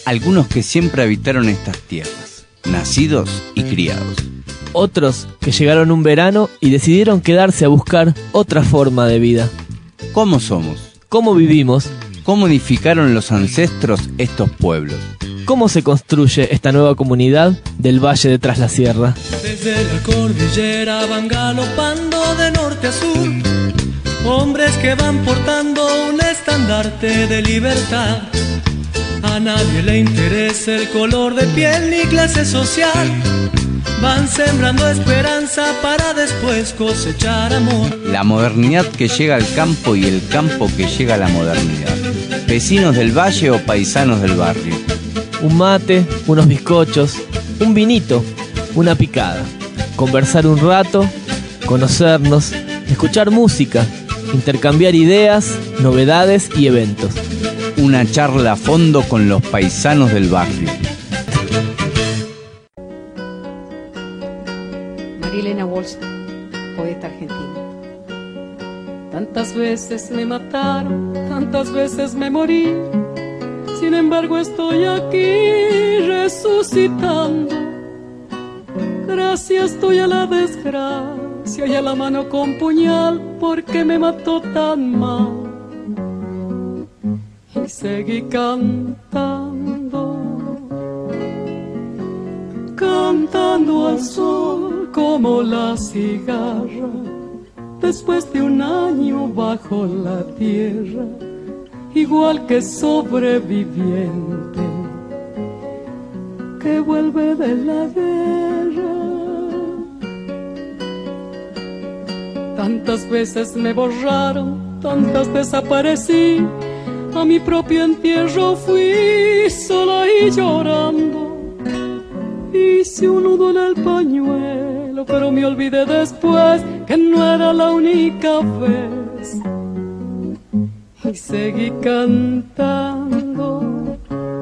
Algunos que siempre habitaron estas tierras, nacidos y criados. Otros que llegaron un verano y decidieron quedarse a buscar otra forma de vida. ¿Cómo somos? ¿Cómo vivimos? ¿Cómo edificaron los ancestros estos pueblos? ¿Cómo se construye esta nueva comunidad del Valle de Tras la Sierra? Desde la cordillera van galopando de norte a sur, hombres que van portando un estandarte de libertad. A nadie le interesa el color de piel ni clase social. Van sembrando esperanza para después cosechar amor. La modernidad que llega al campo y el campo que llega a la modernidad. Vecinos del valle o paisanos del barrio. Un mate, unos bizcochos, un vinito, una picada. Conversar un rato, conocernos, escuchar música, intercambiar ideas, novedades y eventos. Una charla a fondo con los paisanos del barrio. Marilena Walsh, poeta argentina. Tantas veces me mataron, tantas veces me morí. Sin embargo estoy aquí resucitando. Gracias estoy a la desgracia y a la mano con puñal, porque me mató tan mal. Y seguí cantando al sol como la cigarra, después de un año bajo la tierra, igual que sobreviviente que vuelve de la guerra. Tantas veces me borraron, tantas desaparecí, a mi propio entierro fui sola y llorando. Hice un nudo en el pañuelo, pero me olvidé después que no era la única vez. Y seguí cantando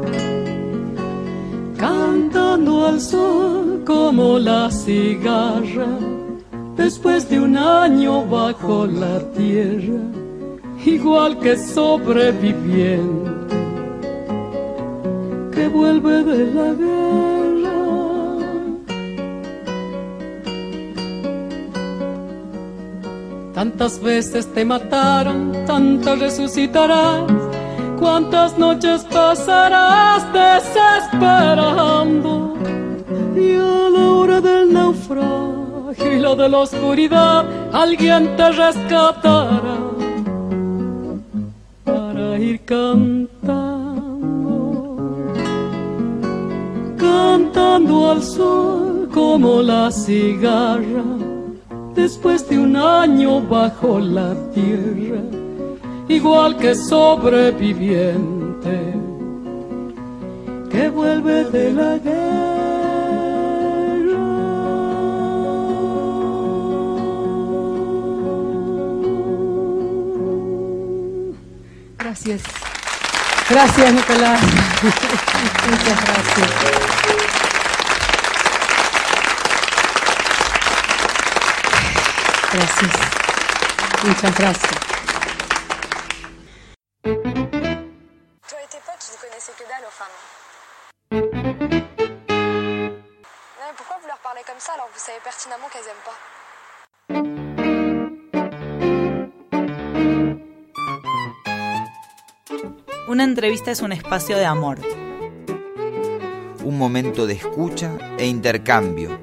al sol como la cigarra, después de un año bajo la tierra, igual que sobreviviente que vuelve de la guerra. Tantas veces te mataron, tantas resucitarás, cuántas noches pasarás desesperando, y a la hora del naufragio y la de la oscuridad alguien te rescatará para ir cantando al sol como la cigarra, después de un año bajo la tierra, igual que sobreviviente que vuelve de la guerra. Gracias. Gracias, Nicolás. Muchas gracias. Gracias. Muchas gracias. Toi et tes potes, vous connaissez que dalle aux femmes. Non, mais pourquoi vous leur parlez comme ça alors que vous savez pertinemment qu'elles aiment pas? Una entrevista es un espacio de amor. Un momento de escucha e intercambio.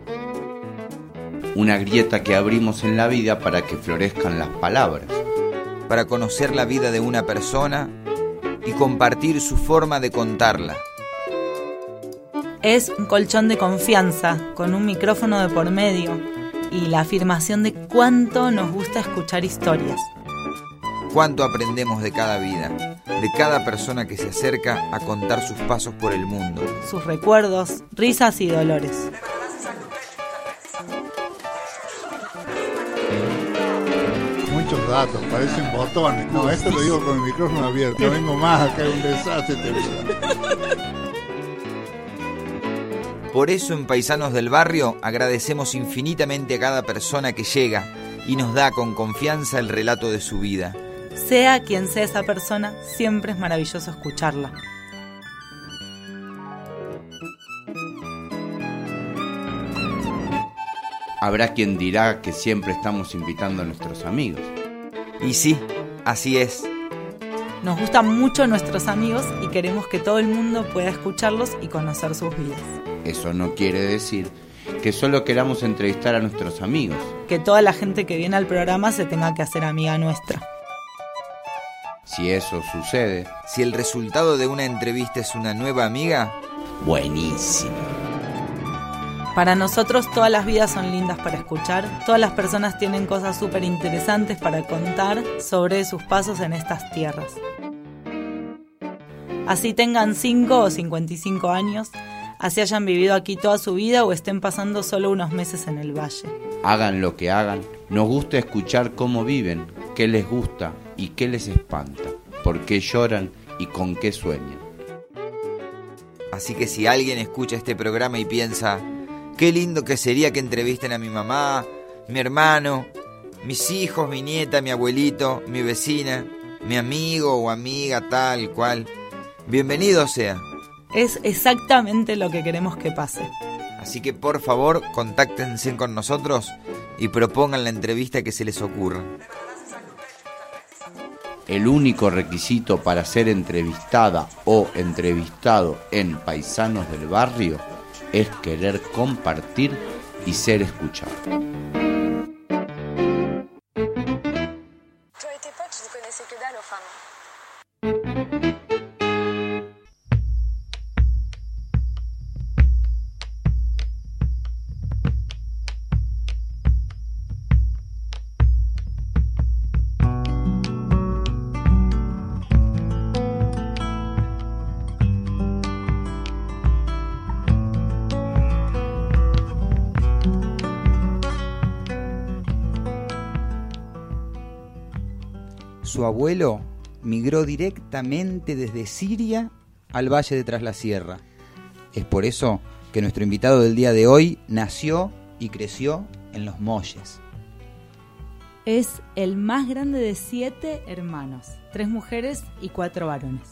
Una grieta que abrimos en la vida para que florezcan las palabras. Para conocer la vida de una persona y compartir su forma de contarla. Es un colchón de confianza, con un micrófono de por medio y la afirmación de cuánto nos gusta escuchar historias. Cuánto aprendemos de cada vida, de cada persona que se acerca a contar sus pasos por el mundo. Sus recuerdos, risas y dolores. Muchos datos, parecen botones. No, esto lo digo con el micrófono abierto. No vengo más, acá hay un desastre. Por eso en Paisanos del Barrio agradecemos infinitamente a cada persona que llega y nos da con confianza el relato de su vida. Sea quien sea esa persona, siempre es maravilloso escucharla. Habrá quien dirá que siempre estamos invitando a nuestros amigos. Y sí, así es. Nos gustan mucho nuestros amigos y queremos que todo el mundo pueda escucharlos y conocer sus vidas. Eso no quiere decir que solo queramos entrevistar a nuestros amigos. Que toda la gente que viene al programa se tenga que hacer amiga nuestra. Si eso sucede, si el resultado de una entrevista es una nueva amiga, buenísimo. Para nosotros todas las vidas son lindas para escuchar, todas las personas tienen cosas súper interesantes para contar sobre sus pasos en estas tierras. Así tengan 5 o 55 años, así hayan vivido aquí toda su vida o estén pasando solo unos meses en el valle. Hagan lo que hagan, nos gusta escuchar cómo viven, qué les gusta y qué les espanta, por qué lloran y con qué sueñan. Así que si alguien escucha este programa y piensa, qué lindo que sería que entrevisten a mi mamá, mi hermano, mis hijos, mi nieta, mi abuelito, mi vecina, mi amigo o amiga tal cual, bienvenido sea. Es exactamente lo que queremos que pase. Así que por favor, contáctense con nosotros y propongan la entrevista que se les ocurra. El único requisito para ser entrevistada o entrevistado en Paisanos del Barrio es querer compartir y ser escuchado. Toi et tes potes, vous connaissez que dalle, enfin non. Su abuelo migró directamente desde Siria al Valle de Tras la Sierra. Es por eso que nuestro invitado del día de hoy nació y creció en Los Molles. Es el más grande de 7 hermanos, 3 mujeres y 4 varones.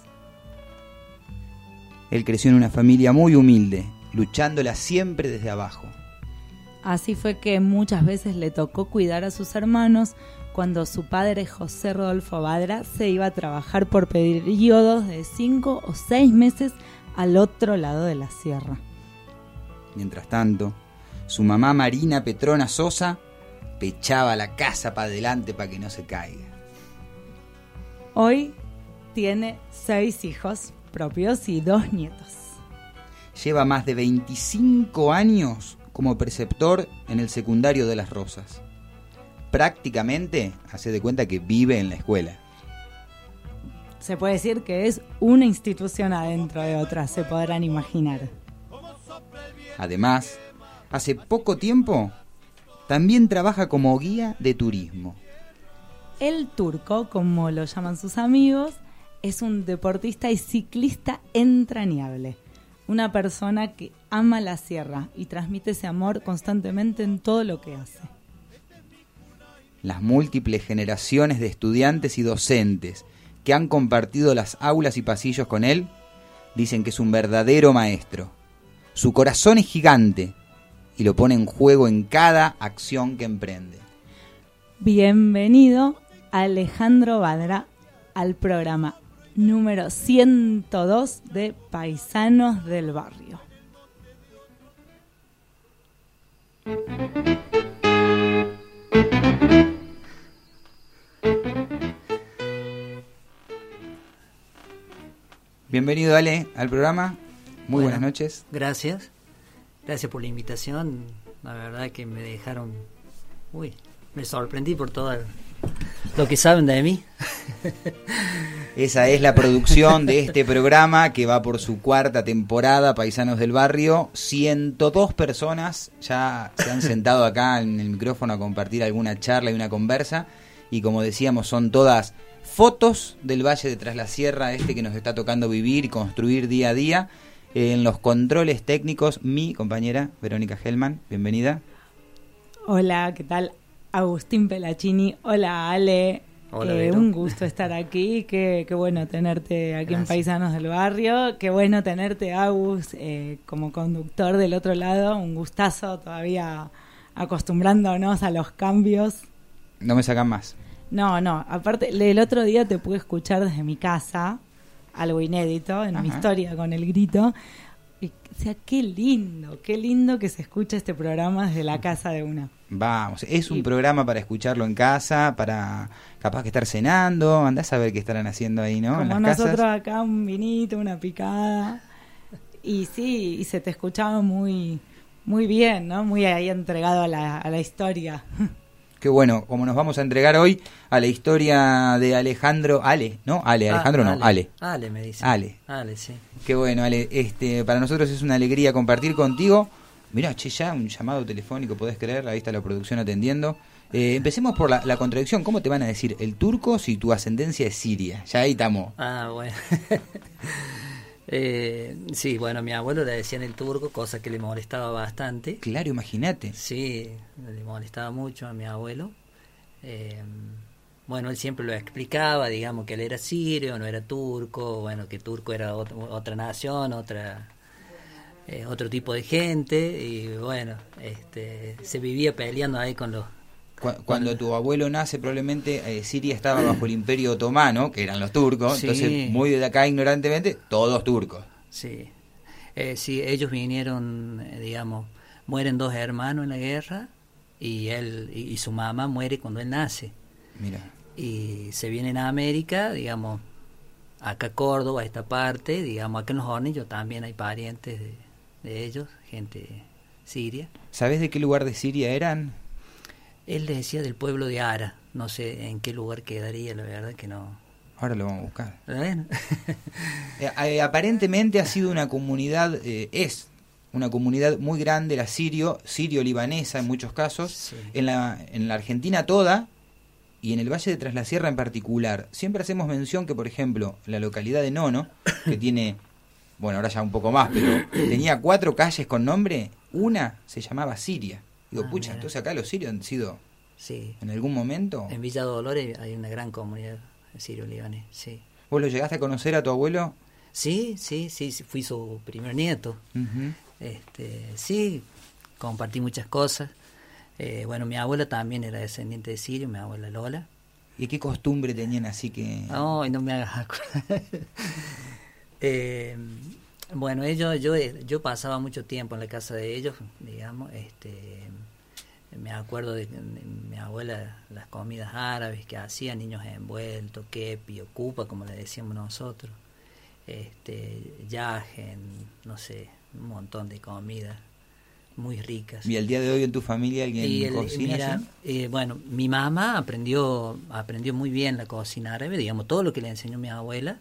Él creció en una familia muy humilde, luchándola siempre desde abajo. Así fue que muchas veces le tocó cuidar a sus hermanos cuando su padre José Rodolfo Badra se iba a trabajar por periodos de 5 o 6 meses al otro lado de la sierra. Mientras tanto, su mamá Marina Petrona Sosa pechaba la casa para adelante para que no se caiga. Hoy tiene 6 hijos propios y 2 nietos. Lleva más de 25 años como preceptor en el secundario de Las Rosas. Prácticamente hace de cuenta que vive en la escuela. Se puede decir que es una institución adentro de otra, se podrán imaginar. Además, hace poco tiempo también trabaja como guía de turismo. El Turco, como lo llaman sus amigos, es un deportista y ciclista entrañable. Una persona que ama la sierra y transmite ese amor constantemente en todo lo que hace. Las múltiples generaciones de estudiantes y docentes que han compartido las aulas y pasillos con él dicen que es un verdadero maestro. Su corazón es gigante y lo pone en juego en cada acción que emprende. Bienvenido Alejandro Badra al programa número 102 de Paisanos del Barrio. Bienvenido, Ale, al programa. Muy buenas noches. Gracias. Gracias por la invitación. La verdad que me dejaron... me sorprendí por todo lo que saben de mí. Esa es la producción de este programa que va por su 4ª temporada, Paisanos del Barrio. 102 personas ya se han sentado acá en el micrófono a compartir alguna charla y una conversa. Y como decíamos, son todas fotos del Valle de Tras la Sierra, que nos está tocando vivir y construir día a día. En los controles técnicos, mi compañera Verónica Hellman, bienvenida. Hola, ¿qué tal? Agustín Pelachini, hola Ale. Hola, un gusto estar aquí, qué bueno tenerte aquí. Gracias. En Paisanos del Barrio, qué bueno tenerte, Agus, como conductor del otro lado, un gustazo todavía acostumbrándonos a los cambios. No me sacan más. No, aparte, el otro día te pude escuchar desde mi casa, algo inédito en mi historia con el grito. Y, o sea, qué lindo que se escucha este programa desde la casa de una. Vamos, es un programa para escucharlo en casa, para capaz que estar cenando, andás a ver qué estarán haciendo ahí, ¿no? Como en las nosotros casas. acá, un vinito, una picada. Y sí, y se te escuchaba muy bien, ¿no? Muy ahí entregado a la historia. Qué bueno, como nos vamos a entregar hoy a la historia de Alejandro, Ale, Ale me dice. Ale, sí. Qué bueno, Ale, para nosotros es una alegría compartir contigo. Mirá, ya un llamado telefónico, podés creer, ahí está la producción atendiendo. Empecemos por la contradicción. ¿Cómo te van a decir el turco si tu ascendencia es siria? Ya ahí estamos. Bueno. Sí, bueno, mi abuelo le decían el turco, cosa que le molestaba bastante. Claro, imagínate. Sí, le molestaba mucho a mi abuelo. Bueno, él siempre lo explicaba, digamos, que él era sirio, no era turco, bueno, que turco era otra nación, otro tipo de gente, y bueno, se vivía peleando ahí con los... Cuando tu abuelo nace, probablemente Siria estaba bajo el Imperio Otomano, que eran los turcos, sí. Entonces muy de acá ignorantemente, todos turcos. Sí, sí, ellos vinieron, digamos, mueren 2 hermanos en la guerra, y él y su mamá muere cuando él nace. Mira. Y se vienen a América, digamos, acá a Córdoba, a esta parte, digamos, acá en Los Hornillos también hay parientes de ellos, gente siria. ¿Sabés de qué lugar de Siria eran? Él les decía del pueblo de Ara, no sé en qué lugar quedaría, la verdad que no. Ahora lo vamos a buscar. Bueno. Aparentemente ha sido una comunidad, es una comunidad muy grande, la sirio-libanesa en muchos casos, Sí. en la Argentina toda y en el Valle de Tras la Sierra en particular. Siempre hacemos mención que, por ejemplo, la localidad de Nono, que tiene, bueno, ahora ya un poco más, pero tenía 4 calles con nombre, una se llamaba Siria. Digo, pucha, mira. entonces acá los sirios han sido, Sí. en algún momento... En Villa Dolores hay una gran comunidad sirio-libanés, sí. ¿Vos lo llegaste a conocer a tu abuelo? Sí, fui su primer nieto. Uh-huh. Sí, compartí muchas cosas. Bueno, mi abuela también era descendiente de sirio, mi abuela Lola. ¿Y qué costumbre tenían así que...? No me hagas acordar. Bueno, yo pasaba mucho tiempo en la casa de ellos, digamos. Me acuerdo de mi abuela, las comidas árabes que hacía, niños envueltos, kepi o cupa, como le decíamos nosotros. Yajen, no sé, un montón de comidas muy ricas. ¿Y al día de hoy en tu familia alguien cocina? Mira, bueno, mi mamá aprendió muy bien la cocina árabe, digamos, todo lo que le enseñó mi abuela.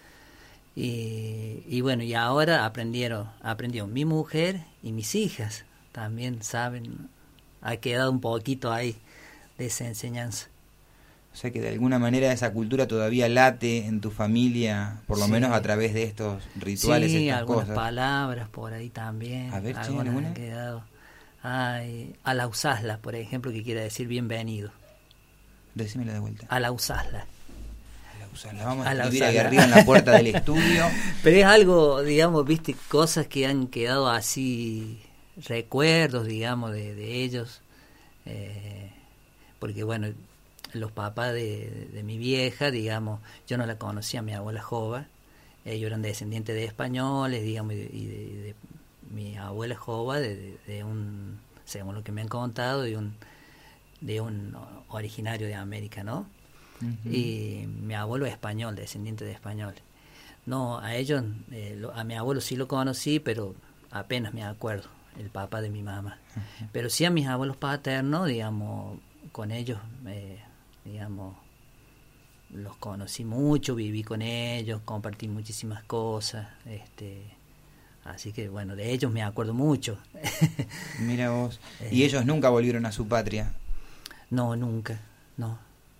Y bueno, y ahora aprendió mi mujer y mis hijas, también saben, ha quedado un poquito ahí de esa enseñanza. O sea que de alguna manera esa cultura todavía late en tu familia, por lo menos a través de estos rituales, sí, estas algunas cosas. palabras por ahí también. A ver, algunas ¿alguna? han quedado. Alausasla, por ejemplo, que quiere decir bienvenido. Decímela de vuelta. Alausasla. La vamos a escribir ahí arriba en la puerta del estudio. Pero es algo, digamos, viste, cosas que han quedado así, recuerdos, digamos, de ellos. Porque, bueno, los papás de mi vieja, digamos, yo no la conocía, mi abuela Jova. Ellos eran descendientes de españoles, digamos, y de mi abuela Jova, de un, según lo que me han contado, de un originario de América, ¿no? Uh-huh. Y mi abuelo es español, descendiente de españoles. No, a ellos, a mi abuelo sí lo conocí, pero apenas me acuerdo, el papá de mi mamá. Uh-huh. Pero sí a mis abuelos paternos, digamos, con ellos, digamos, los conocí mucho, viví con ellos, compartí muchísimas cosas, así que bueno, de ellos me acuerdo mucho. Mira vos. ¿Y ellos nunca volvieron a su patria? No, nunca, no.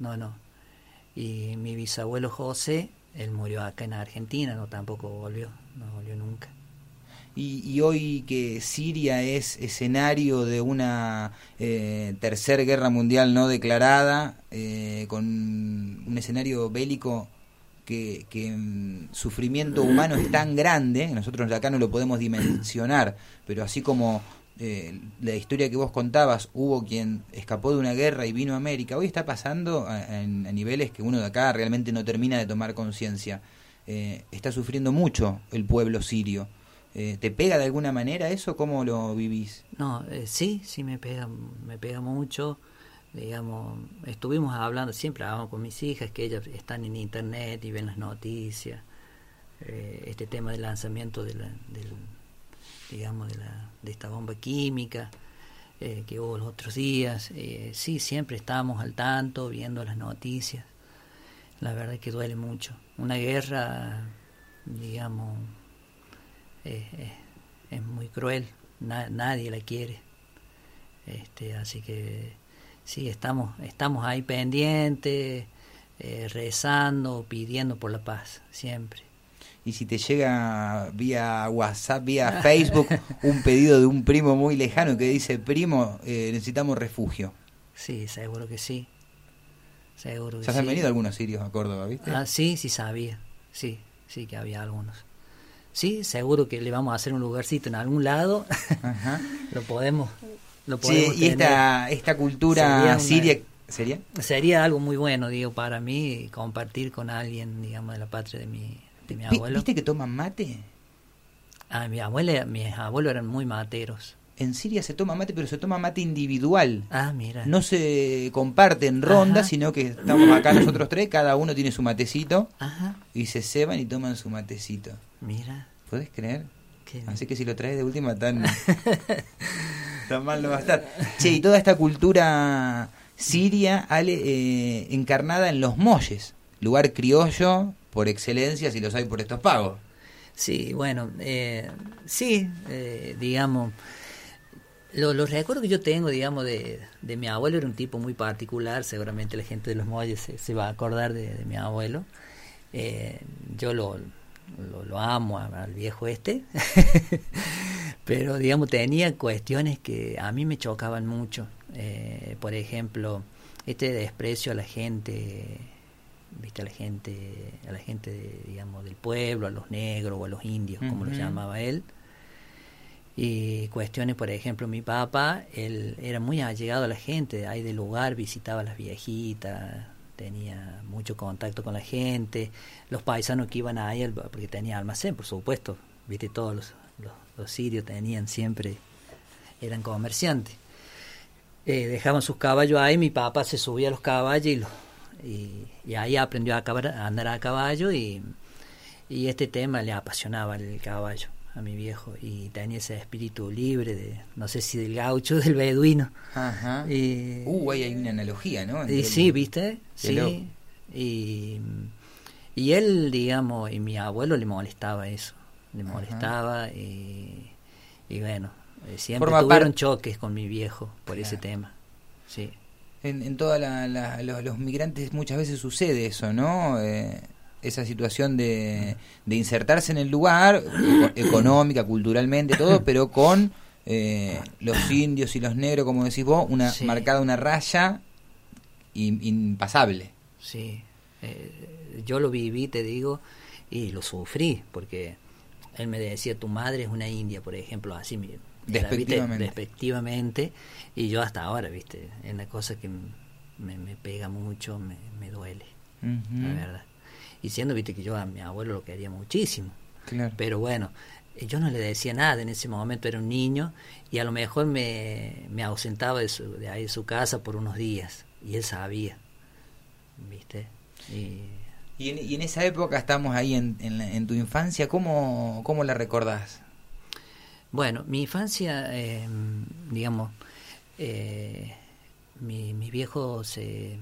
Y mi bisabuelo José, él murió acá en Argentina, no volvió nunca. Y hoy que Siria es escenario de una tercera guerra mundial no declarada, con un escenario bélico que sufrimiento humano es tan grande, nosotros acá no lo podemos dimensionar, pero así como la historia que vos contabas, hubo quien escapó de una guerra y vino a América. Hoy está pasando a niveles que uno de acá realmente no termina de tomar conciencia. Está sufriendo mucho el pueblo sirio. ¿Te pega de alguna manera eso? ¿Cómo lo vivís? No, sí me pega mucho. Digamos, estuvimos hablando, siempre hablamos con mis hijas, que ellas están en internet y ven las noticias. Este tema del lanzamiento de esta bomba química que hubo los otros días. Sí, siempre estamos al tanto, viendo las noticias. La verdad es que duele mucho. Una guerra, digamos, es muy cruel. Nadie la quiere. Así que sí, estamos ahí pendientes, rezando, pidiendo por la paz, siempre. Y si te llega vía WhatsApp, vía Facebook, un pedido de un primo muy lejano que dice: primo, necesitamos refugio. Sí, seguro que sí. Seguro que ¿Ya se han venido algunos sirios a Córdoba, viste? Sí sabía. Sí que había algunos. Sí, seguro que le vamos a hacer un lugarcito en algún lado. Ajá. Lo podemos sí, y esta cultura siria... Sería algo muy bueno, digo, para mí, compartir con alguien, digamos, de la patria de mi abuelo. ¿Viste que toman mate? Mis abuelos eran muy materos. En Siria se toma mate, pero se toma mate individual. Mira. No se comparte en ronda, sino que estamos acá nosotros tres, cada uno tiene su matecito. Ajá. Y se ceban y toman su matecito. Mira. ¿Podés creer? Así que si lo traes de última tan mal no va a estar. Che, y toda esta cultura siria, Ale, encarnada en los molles, lugar criollo por excelencia, si los hay por estos pagos. Sí, bueno, digamos, los recuerdos que yo tengo, digamos, de mi abuelo, era un tipo muy particular. Seguramente la gente de los molles se va a acordar de mi abuelo. Yo lo amo al viejo pero digamos tenía cuestiones que a mí me chocaban mucho. Por ejemplo, este desprecio a la gente, viste, a la gente digamos del pueblo, a los negros o a los indios, como lo llamaba él. Y cuestiones, por ejemplo, mi papá, él era muy allegado a la gente de ahí del lugar, visitaba a las viejitas, tenía mucho contacto con la gente, los paisanos que iban ahí, porque tenía almacén, por supuesto, viste, todos los sirios tenían siempre, eran comerciantes, dejaban sus caballos ahí, mi papá se subía a los caballos y ahí aprendió a andar a caballo y este tema le apasionaba el caballo a mi viejo, y tenía ese espíritu libre no sé si del gaucho, del beduino. Ajá. Ahí hay una analogía, ¿no? Sí, ¿viste? Sí. Y él, digamos, y mi abuelo le molestaba eso. Le molestaba. Y bueno, siempre tuvieron choques con mi viejo por ese tema. Sí. En todos los migrantes muchas veces sucede eso, ¿no? Esa situación de insertarse en el lugar, económica, culturalmente, todo, pero con los indios y los negros, como decís vos, marcada una raya impasable. Sí, yo lo viví, te digo, y lo sufrí, porque él me decía: tu madre es una india, por ejemplo, así despectivamente, y yo hasta ahora, viste, es una cosa que me pega mucho, me duele, la verdad. Y siendo, viste, que yo a mi abuelo lo quería muchísimo. Claro. Pero bueno, yo no le decía nada en ese momento, era un niño, y a lo mejor me ausentaba de ahí de su casa por unos días, y él sabía, viste. Y en esa época, estamos ahí en tu infancia, ¿cómo la recordás? Bueno, mi infancia, digamos, mis viejos se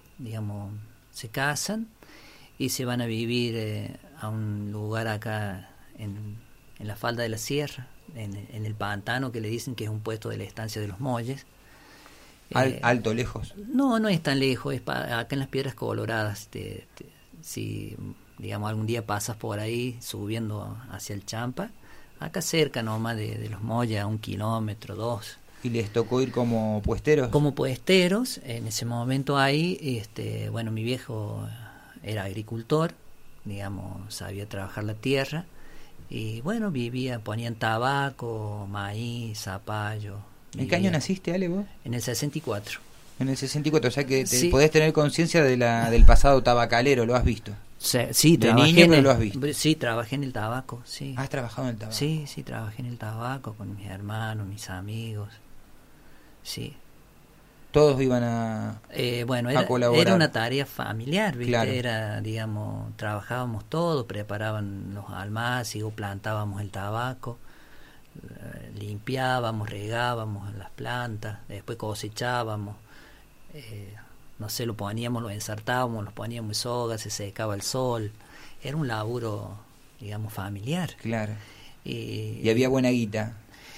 casan y se van a vivir a un lugar acá en la falda de la sierra, en el pantano, que le dicen que es un puesto de la estancia de los molles. ¿Alto, lejos? No es tan lejos, es acá en las Piedras Coloradas. Si, digamos, algún día pasas por ahí subiendo hacia el Champa, acá cerca nomás de los molles, a 1 kilómetro, 2. ¿Y les tocó ir como puesteros? Como puesteros, en ese momento ahí, bueno, mi viejo era agricultor, digamos, sabía trabajar la tierra, Y bueno, ponían tabaco, maíz, zapallo. ¿En qué año naciste, Ale, vos? En el 64. En el 64, o sea que Sí. podés tener conciencia del pasado tabacalero, ¿lo has visto? Sí, de niño, pero lo has visto. Sí, trabajé en el tabaco, sí. ¿Has trabajado en el tabaco? Sí, trabajé en el tabaco con mis hermanos, mis amigos. Sí. Todos iban a colaborar. Era una tarea familiar, ¿viste? Claro. Era, digamos, trabajábamos todos, preparaban los almácigos, plantábamos el tabaco, limpiábamos, regábamos las plantas, después cosechábamos, no sé, lo poníamos, lo ensartábamos, lo poníamos en soga, se secaba el sol. Era un laburo, digamos, familiar. Claro. Y había buena guita.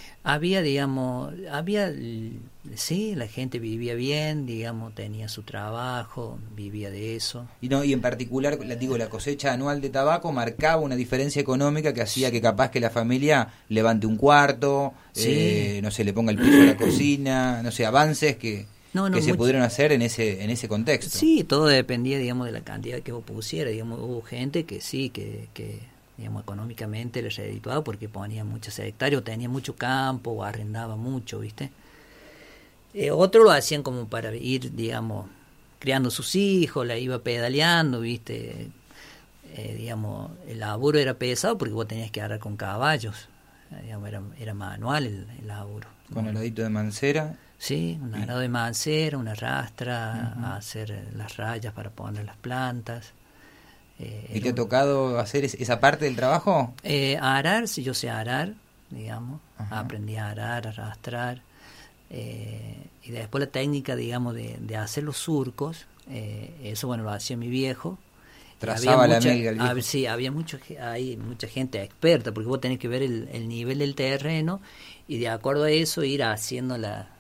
Sí, la gente vivía bien, digamos, tenía su trabajo, vivía de eso. Y en particular, la cosecha anual de tabaco marcaba una diferencia económica que hacía que capaz que la familia levante un cuarto, sí. No sé, le ponga el piso a la cocina, no sé, avances que se pudieron hacer en ese contexto. Sí, todo dependía, digamos, de la cantidad que vos pusieras. Digamos, hubo gente que sí, que digamos, económicamente les redituaba porque ponía muchas hectáreas, o tenía mucho campo, o arrendaba mucho, ¿viste? Otros lo hacían como para ir, digamos, criando sus hijos, la iba pedaleando, ¿viste? Digamos, el laburo era pesado porque vos tenías que arar con caballos, digamos, era manual el laburo. Con aladito de mancera. Sí, un arado de mancera, una rastra, a hacer las rayas para poner las plantas. ¿Y te ha tocado hacer esa parte del trabajo? Arar, sí, yo sé arar, digamos. Ajá. Aprendí a arar, a arrastrar. Y después la técnica, digamos, de hacer los surcos, eso, bueno, lo hacía mi viejo. Trazaba la melga el viejo. Sí, hay mucha gente experta, porque vos tenés que ver el nivel del terreno y de acuerdo a eso ir haciendo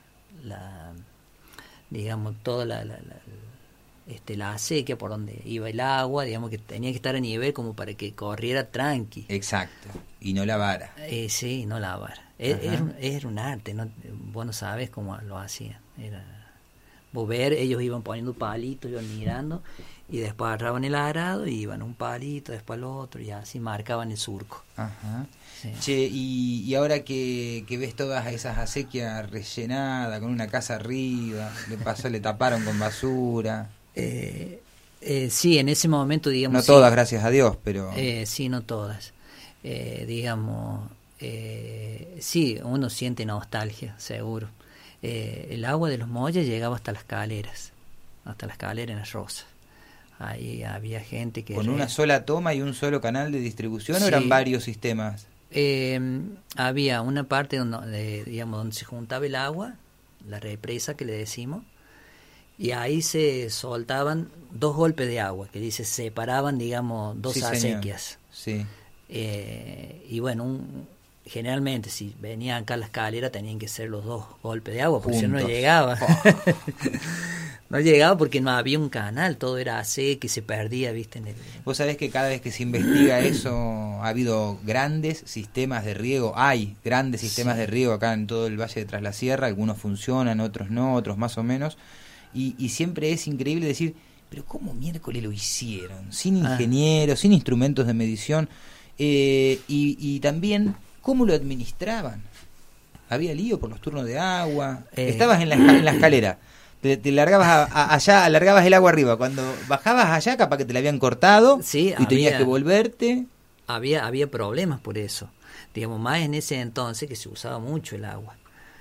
digamos, toda la acequia por donde iba el agua, digamos que tenía que estar a nivel como para que corriera tranqui. Exacto, y no lavara. Sí, no lavara. Era un arte, ¿no? Vos no sabes cómo lo hacían. Vos ver, ellos iban poniendo palitos, iban mirando, y después agarraban el arado y iban un palito, después al otro, y así marcaban el surco. Ajá. Sí. Che, y ahora que ves todas esas acequias rellenadas, con una casa arriba, le taparon con basura. Sí, en ese momento, digamos... No todas, gracias a Dios, pero... sí, no todas. Digamos, sí, uno siente nostalgia, seguro. El agua de los molles llegaba hasta las caleras en las Rosas. Ahí había gente que... ¿Con una sola toma y un solo canal de distribución, sí, o eran varios sistemas? Había una parte donde se juntaba el agua, la represa que le decimos, y ahí se soltaban 2 golpes de agua, que se separaban, digamos, 2 sí, acequias. Sí. Y bueno, generalmente si venían acá a la escalera tenían que ser los 2 golpes de agua, porque si no llegaba. No llegaba porque no había un canal, todo era acequia y se perdía, ¿viste? Vos sabés que cada vez que se investiga eso ha habido grandes sistemas de riego, hay grandes sistemas de riego acá en todo el Valle de Tras la Sierra, algunos funcionan, otros no, otros más o menos, y siempre es increíble decir, pero ¿cómo miércoles lo hicieron? Sin ingenieros, sin instrumentos de medición, y también ¿cómo lo administraban? Había lío por los turnos de agua, estabas en la escalera, te largabas allá, alargabas el agua arriba, cuando bajabas allá capaz que te la habían cortado, sí, y tenías que volverte. Había problemas por eso, digamos, más en ese entonces que se usaba mucho el agua.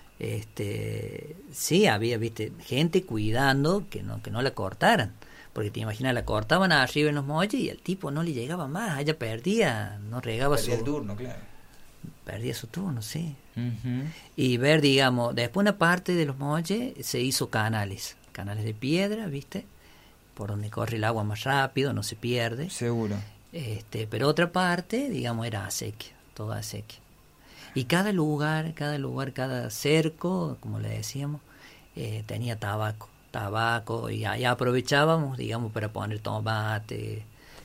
Sí, había, ¿viste?, gente cuidando que no la cortaran, porque te imaginas, la cortaban arriba en los molles y al tipo no le llegaba más, ella perdía, no regaba el turno, claro. Perdía su turno, sí. Uh-huh. Y ver, digamos, después una parte de los molles se hizo canales de piedra, ¿viste?, por donde corre el agua más rápido, no se pierde. Seguro. Pero otra parte, digamos, era acequia, toda acequia. Y cada lugar, cada cerco, como le decíamos, tenía tabaco, y ahí aprovechábamos, digamos, para poner tomate,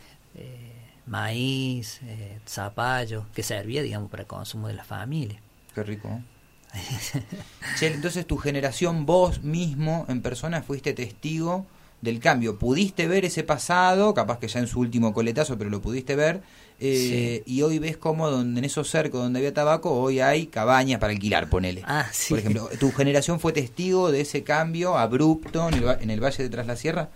maíz, zapallo, que servía, digamos, para el consumo de la familia. Qué rico, ¿eh? Che, entonces tu generación, vos mismo en persona fuiste testigo del cambio. ¿Pudiste ver ese pasado? Capaz que ya en su último coletazo, pero lo pudiste ver. Sí. Y hoy ves cómo en esos cercos donde había tabaco, hoy hay cabañas para alquilar, ponele. Sí. Por ejemplo, ¿tu generación fue testigo de ese cambio abrupto en el Valle de Tras la Sierra?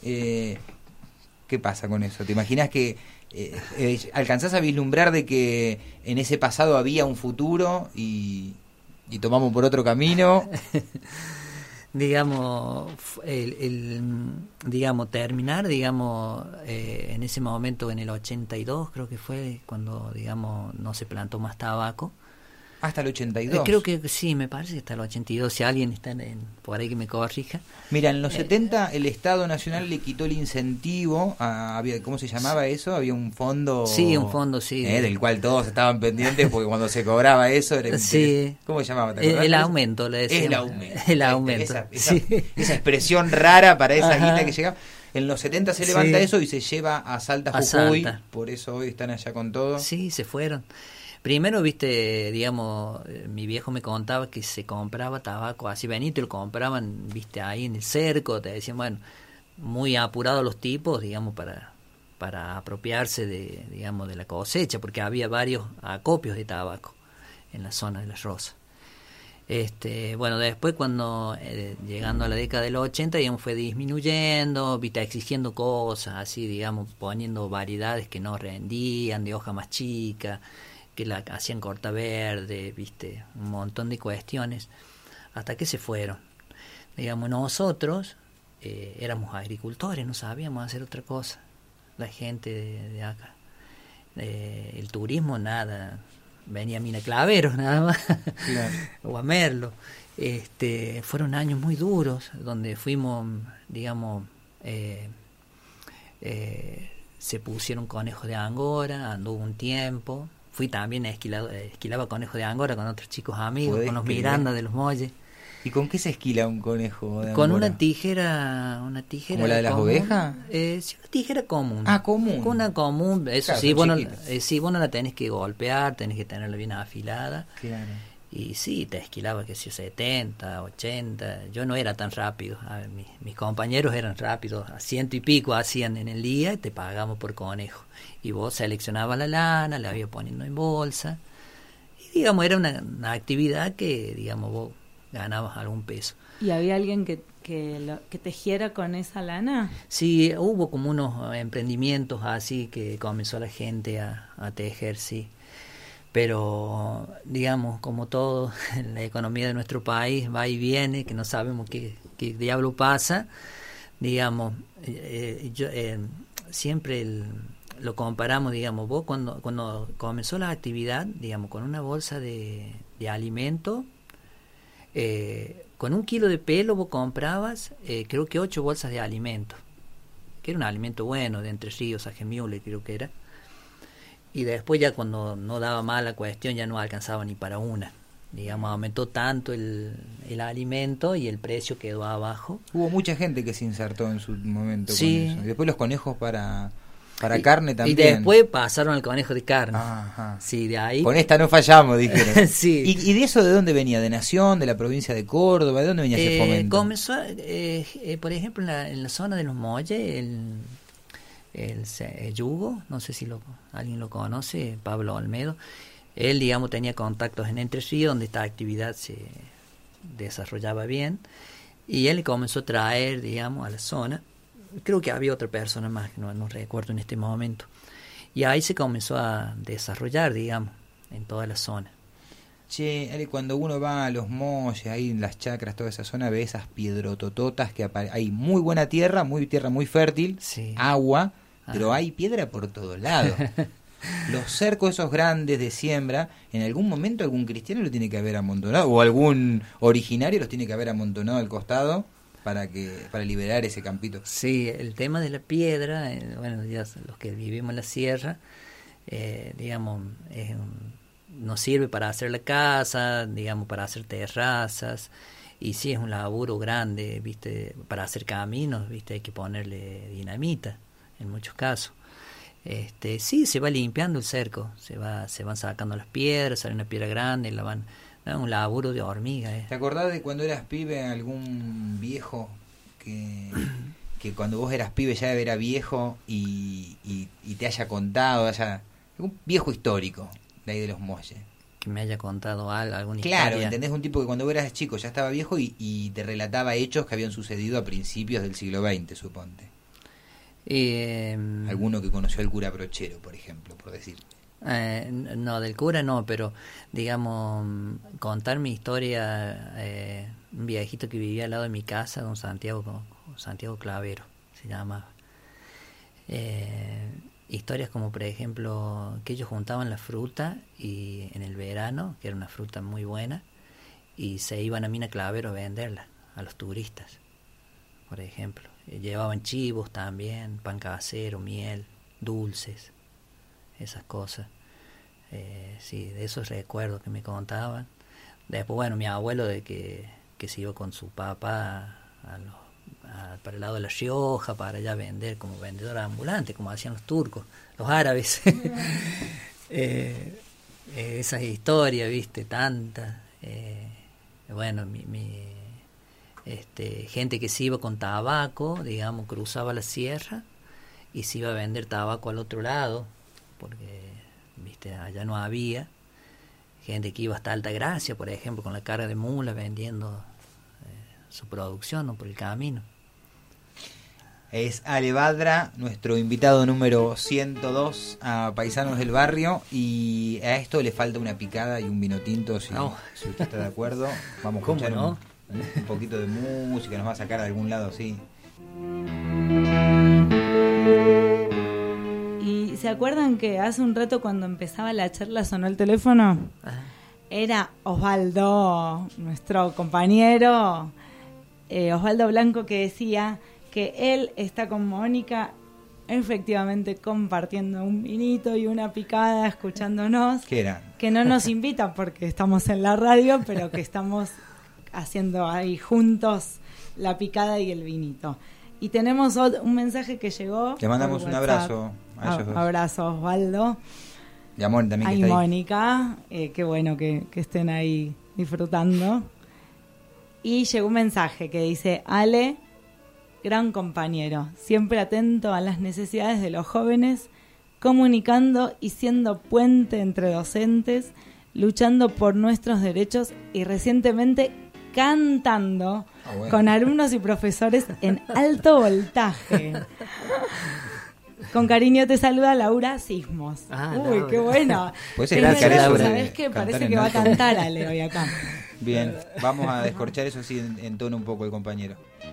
¿Qué pasa con eso? ¿Te imaginas que alcanzás a vislumbrar de que en ese pasado había un futuro y tomamos por otro camino? Digamos, digamos, terminar, digamos, en ese momento, en el 82, creo que fue cuando, digamos, no se plantó más tabaco. Hasta el 82. Creo que sí, me parece que hasta el 82, si alguien está por ahí que me corrija. Mira, en los 70 el Estado Nacional le quitó el incentivo, ¿cómo se llamaba eso? Había un fondo... Sí, un fondo, sí. Del cual todos estaban pendientes porque cuando se cobraba eso era... Sí. ¿Cómo se llamaba? ¿Te acordás? El aumento, le decíamos. El aumento. El aumento. Esa expresión rara para esa guita que llegaba. En los 70 se levanta eso y se lleva a Salta, Jujuy. Por eso hoy están allá con todo. Sí, se fueron. Primero, viste, digamos, mi viejo me contaba que se compraba tabaco así, Benito, y lo compraban, viste, ahí en el cerco, te decían, bueno, muy apurados los tipos, digamos, para apropiarse digamos, de la cosecha, porque había varios acopios de tabaco en la zona de Las Rosas. Bueno, después cuando, llegando a la década del 80, digamos, fue disminuyendo, viste, exigiendo cosas, así, digamos, poniendo variedades que no rendían, de hoja más chica, que la hacían corta verde, viste, un montón de cuestiones, hasta que se fueron. Digamos, nosotros éramos agricultores, no sabíamos hacer otra cosa, la gente de acá. El turismo, nada, venía Mina Claveros, nada más, claro. O a Merlo. Fueron años muy duros, donde fuimos, digamos, se pusieron conejos de Angora, anduvo un tiempo. Fui también esquilaba conejo de Angora con otros chicos amigos, con los Miranda de los Molles. ¿Y con qué se esquila un conejo de Angora? Con una tijera ¿como la de las ovejas? Sí, una tijera común. Común. Con una común, eso claro, sí, vos no la tenés que golpear, tenés que tenerla bien afilada. Claro. Y sí, te esquilaba que si 70, 80, yo no era tan rápido. A ver, mis compañeros eran rápidos, a 100 y pico hacían en el día y te pagamos por conejo. Y vos seleccionabas la lana, la ibas poniendo en bolsa. Y digamos, era una actividad que, digamos, vos ganabas algún peso. ¿Y había alguien que tejiera con esa lana? Sí, hubo como unos emprendimientos así que comenzó la gente a tejer, sí. Pero, digamos, como todo, la economía de nuestro país va y viene, que no sabemos qué diablo pasa, digamos, siempre lo comparamos, digamos, vos cuando comenzó la actividad, digamos, con una bolsa de alimento, con 1 kilo de pelo vos comprabas, creo que 8 bolsas de alimento, que era un alimento bueno, de Entre Ríos a Gemiule, creo que era. Y después ya cuando no daba más la cuestión ya no alcanzaba ni para una. Digamos, aumentó tanto el alimento y el precio quedó abajo. Hubo mucha gente que se insertó en su momento sí. Con eso. Y después los conejos para carne también. Y después pasaron al conejo de carne. Ajá. Sí, de ahí. Con esta no fallamos, dijeron. Sí. ¿Y de eso de dónde venía? ¿De Nación? ¿De la provincia de Córdoba? ¿De dónde venía ese fomento? Comenzó, por ejemplo, en la zona de los Molles, el Yugo, no sé si alguien lo conoce, Pablo Olmedo. Él, digamos, tenía contactos en Entre Ríos, donde esta actividad se desarrollaba bien, y él comenzó a traer, digamos, a la zona. Creo que había otra persona más, que no recuerdo en este momento. Y ahí se comenzó a desarrollar, digamos, en toda la zona. Che, Ale, cuando uno va a los Molles, ahí en las chacras, toda esa zona, ve esas piedrotototas que hay muy buena tierra muy fértil, sí. Agua, pero hay piedra por todos lados. Los cercos esos grandes de siembra, en algún momento algún cristiano lo tiene que haber amontonado, o algún originario los tiene que haber amontonado al costado para liberar ese campito. Sí, el tema de la piedra, bueno, ya los que vivimos en la sierra, digamos, nos sirve para hacer la casa, digamos, para hacer terrazas, y sí es un laburo grande, viste, para hacer caminos, viste, hay que ponerle dinamita en muchos casos. Sí, se va limpiando el cerco, se van sacando las piedras, sale una piedra grande, un laburo de hormiga. ¿Te acordás de cuando eras pibe algún viejo que que cuando vos eras pibe ya era viejo y te haya contado, un viejo histórico de ahí de los Muelles. Que me haya contado alguna Claro, historia. ¿entendés? Un tipo que cuando vos eras chico ya estaba viejo y te relataba hechos que habían sucedido a principios del siglo XX, suponte. Alguno que conoció al cura Brochero, por ejemplo, por decir. No, del cura no, pero digamos, contar mi historia, un viejito que vivía al lado de mi casa, don Santiago Clavero, se llamaba. Historias como, por ejemplo, que ellos juntaban la fruta y en el verano, que era una fruta muy buena, y se iban a Mina Clavero a venderla a los turistas, por ejemplo. Llevaban chivos también, pan casero, miel, dulces, esas cosas. Sí, de esos recuerdos que me contaban. Después, bueno, mi abuelo de que se iba con su papá para el lado de La Rioja, para allá vender como vendedor ambulante, como hacían los turcos, los árabes. Esas historias, viste, tantas. Bueno, gente que se iba con tabaco, digamos, cruzaba la sierra y se iba a vender tabaco al otro lado, porque, viste, allá no había. Gente que iba hasta Altagracia, por ejemplo, con la carga de mula vendiendo su producción, ¿no?, por el camino. Es Ale Badra, nuestro invitado número 102 a Paisanos del Barrio, y a esto le falta una picada y un vino tinto, si usted está de acuerdo. Vamos a escuchar un poquito de música, nos va a sacar de algún lado, sí. ¿Y se acuerdan que hace un rato cuando empezaba la charla sonó el teléfono? Ajá. Era Osvaldo, nuestro compañero, Osvaldo Blanco, que decía que él está con Mónica efectivamente compartiendo un vinito y una picada, escuchándonos. ¿Qué era? Que no nos invitan porque estamos en la radio, pero que estamos haciendo ahí juntos la picada y el vinito. Y tenemos un mensaje que llegó. Le mandamos un abrazo a ellos dos. Abrazo, Osvaldo. Y a Mónica también, que está ahí. Mónica, qué bueno que estén ahí disfrutando. Y llegó un mensaje que dice: Ale, gran compañero, siempre atento a las necesidades de los jóvenes, comunicando y siendo puente entre docentes, luchando por nuestros derechos y recientemente cantando con alumnos y profesores en alto voltaje. Con cariño te saluda Laura Sismos. Uy, Laura. Qué bueno. Pues Laura, ¿sabés qué? Parece que va a cantar Ale hoy acá. Bien, vamos a descorchar eso sí en tono un poco el compañero.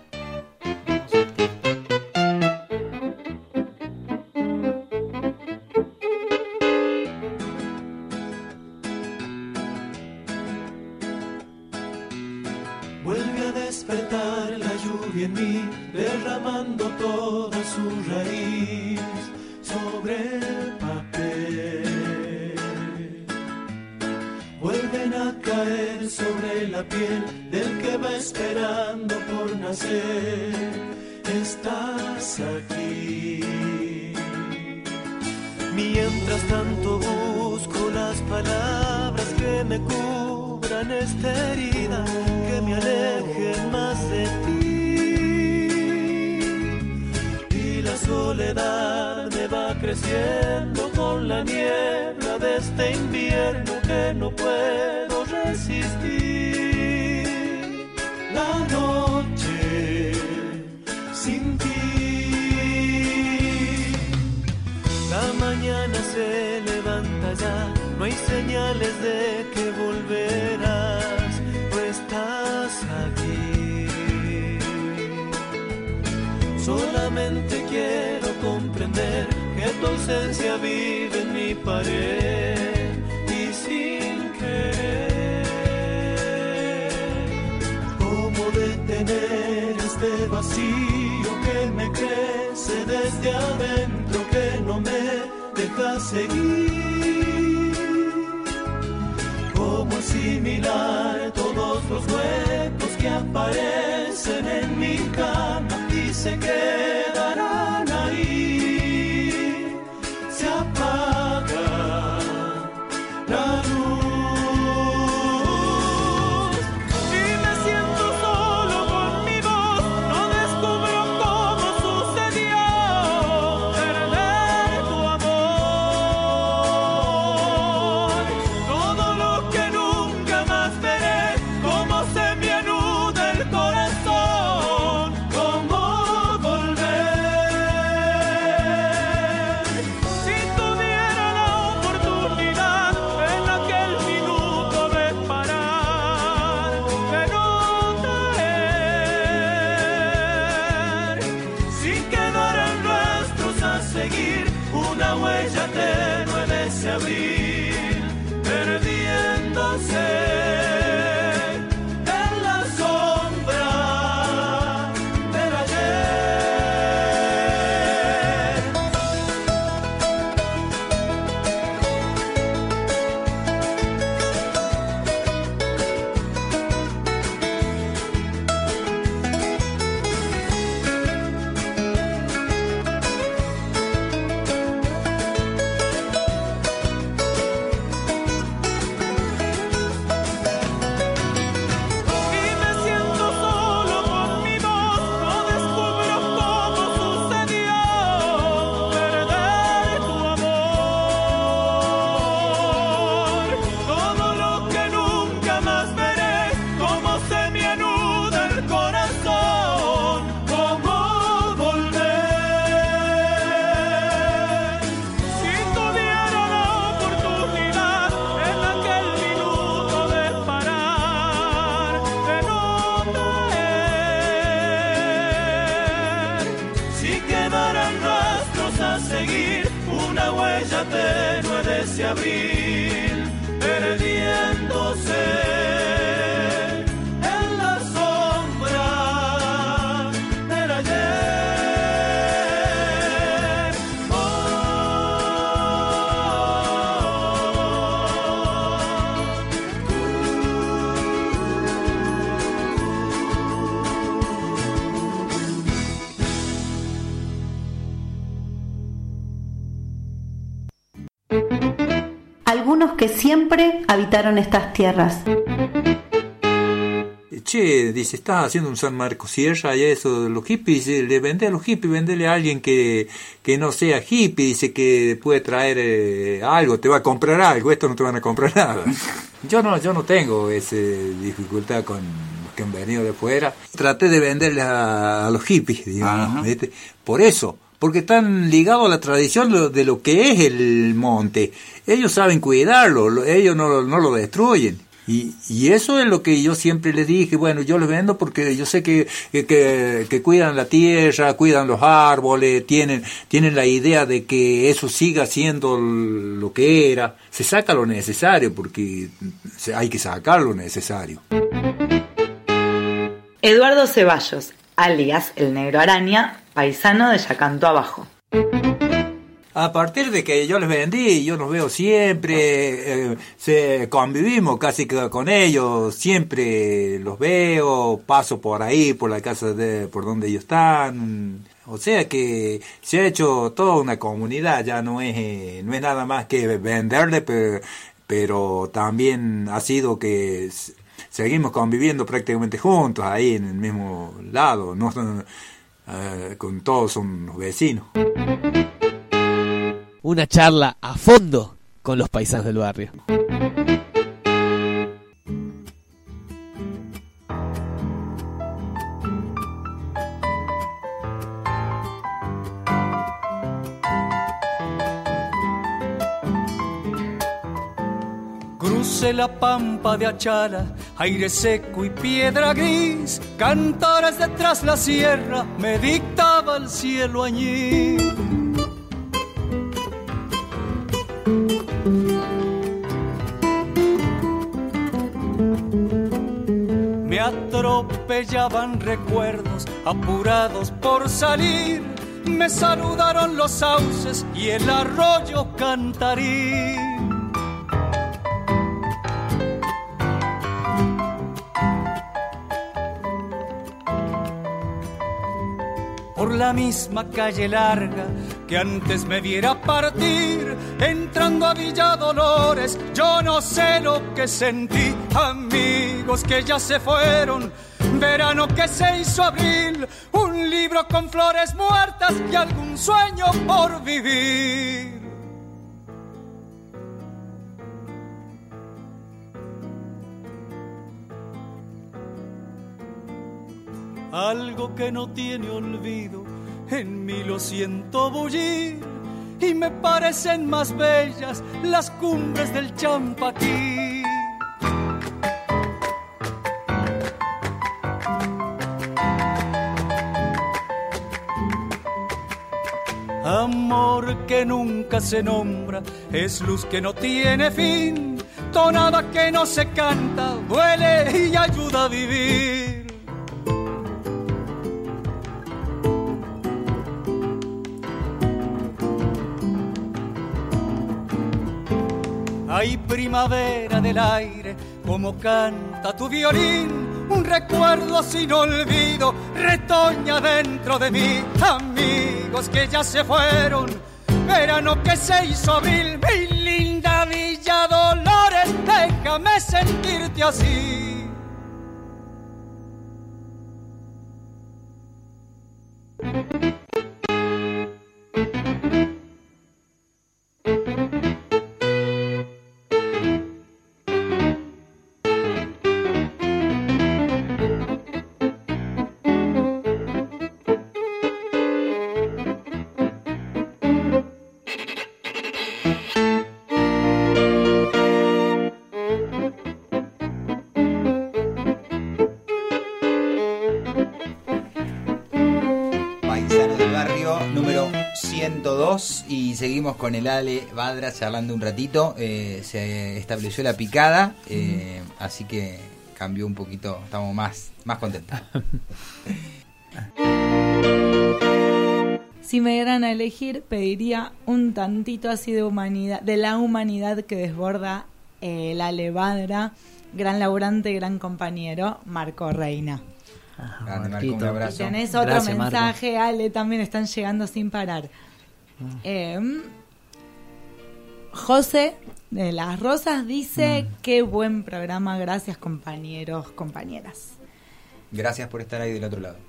Vuelve a despertar la lluvia en mí, derramando toda su raíz sobre el papel. Vuelven a caer sobre la piel del que va esperando por nacer. Estás aquí. Mientras tanto busco las palabras que me cubran esta herida, que me alejen más de ti. Y la soledad me va creciendo con la niebla de este invierno que no puedo resistir. La noche sin ti. La mañana se levanta ya, no hay señales de que volverás, no estás aquí. Solamente quiero comprender que tu ausencia vive en mi pared y sin querer. ¿Cómo detener este vacío que me crece desde adentro, que no me deja seguir? ¿Cómo asimilar todos los huecos que aparecen en mi cama y se quedarán ahí? Se apaga la luz y me siento solo con mi voz. No descubro cómo de abril, perdiéndose en la sombra del ayer. Algunos que siempre habitaron estas tierras. Che, dice, estás haciendo un San Marcos Sierra y eso, los hippies, le vende a los hippies, vendele a alguien que no sea hippie, dice que puede traer algo, te va a comprar algo, esto no te van a comprar nada. Yo no tengo esa dificultad con los que han venido de fuera. Traté de venderle a los hippies, digamos, ¿viste? Por eso. Porque están ligados a la tradición de lo que es el monte. Ellos saben cuidarlo, ellos no lo destruyen. Y eso es lo que yo siempre les dije, bueno, yo les vendo porque yo sé que cuidan la tierra, cuidan los árboles, tienen la idea de que eso siga siendo lo que era. Se saca lo necesario porque hay que sacar lo necesario. Eduardo Ceballos, alias El Negro Araña, paisano de Yacanto Abajo. A partir de que yo les vendí, yo los veo siempre, convivimos casi con ellos, siempre los veo, paso por ahí, por la casa por donde ellos están. O sea que se ha hecho toda una comunidad, ya no es nada más que venderle, pero también ha sido que seguimos conviviendo prácticamente juntos ahí en el mismo lado, ¿no? Con todos son los vecinos. Una charla a fondo con los paisanos del barrio. Crucé la pampa de Achala, aire seco y piedra gris, cantares detrás la sierra, me dictaba el cielo allí. Me atropellaban recuerdos, apurados por salir, me saludaron los sauces y el arroyo cantarí. Por la misma calle larga que antes me viera partir, entrando a Villa Dolores, yo no sé lo que sentí. Amigos que ya se fueron, verano que se hizo abril, un libro con flores muertas y algún sueño por vivir. Algo que no tiene olvido, en mí lo siento bullir, y me parecen más bellas las cumbres del Champaquí. Amor que nunca se nombra, es luz que no tiene fin, tonada que no se canta, duele y ayuda a vivir. Hay primavera del aire, como canta tu violín, un recuerdo sin olvido, retoña dentro de mí. Amigos que ya se fueron, verano que se hizo abril, mi linda Villa Dolores, déjame sentirte así. 102 y seguimos con el Ale Badra charlando un ratito. Se estableció la picada, así que cambió un poquito, estamos más contentos. Si me dieran a elegir, pediría un tantito así de humanidad, de la humanidad que desborda el Ale Badra, gran laburante, gran compañero, Marco Reina. Grande, Marco, un abrazo. Y tenés otro Gracias, mensaje, Marco. Ale, también están llegando sin parar. José de las Rosas dice: qué buen programa, gracias compañeros, compañeras. Gracias por estar ahí del otro lado.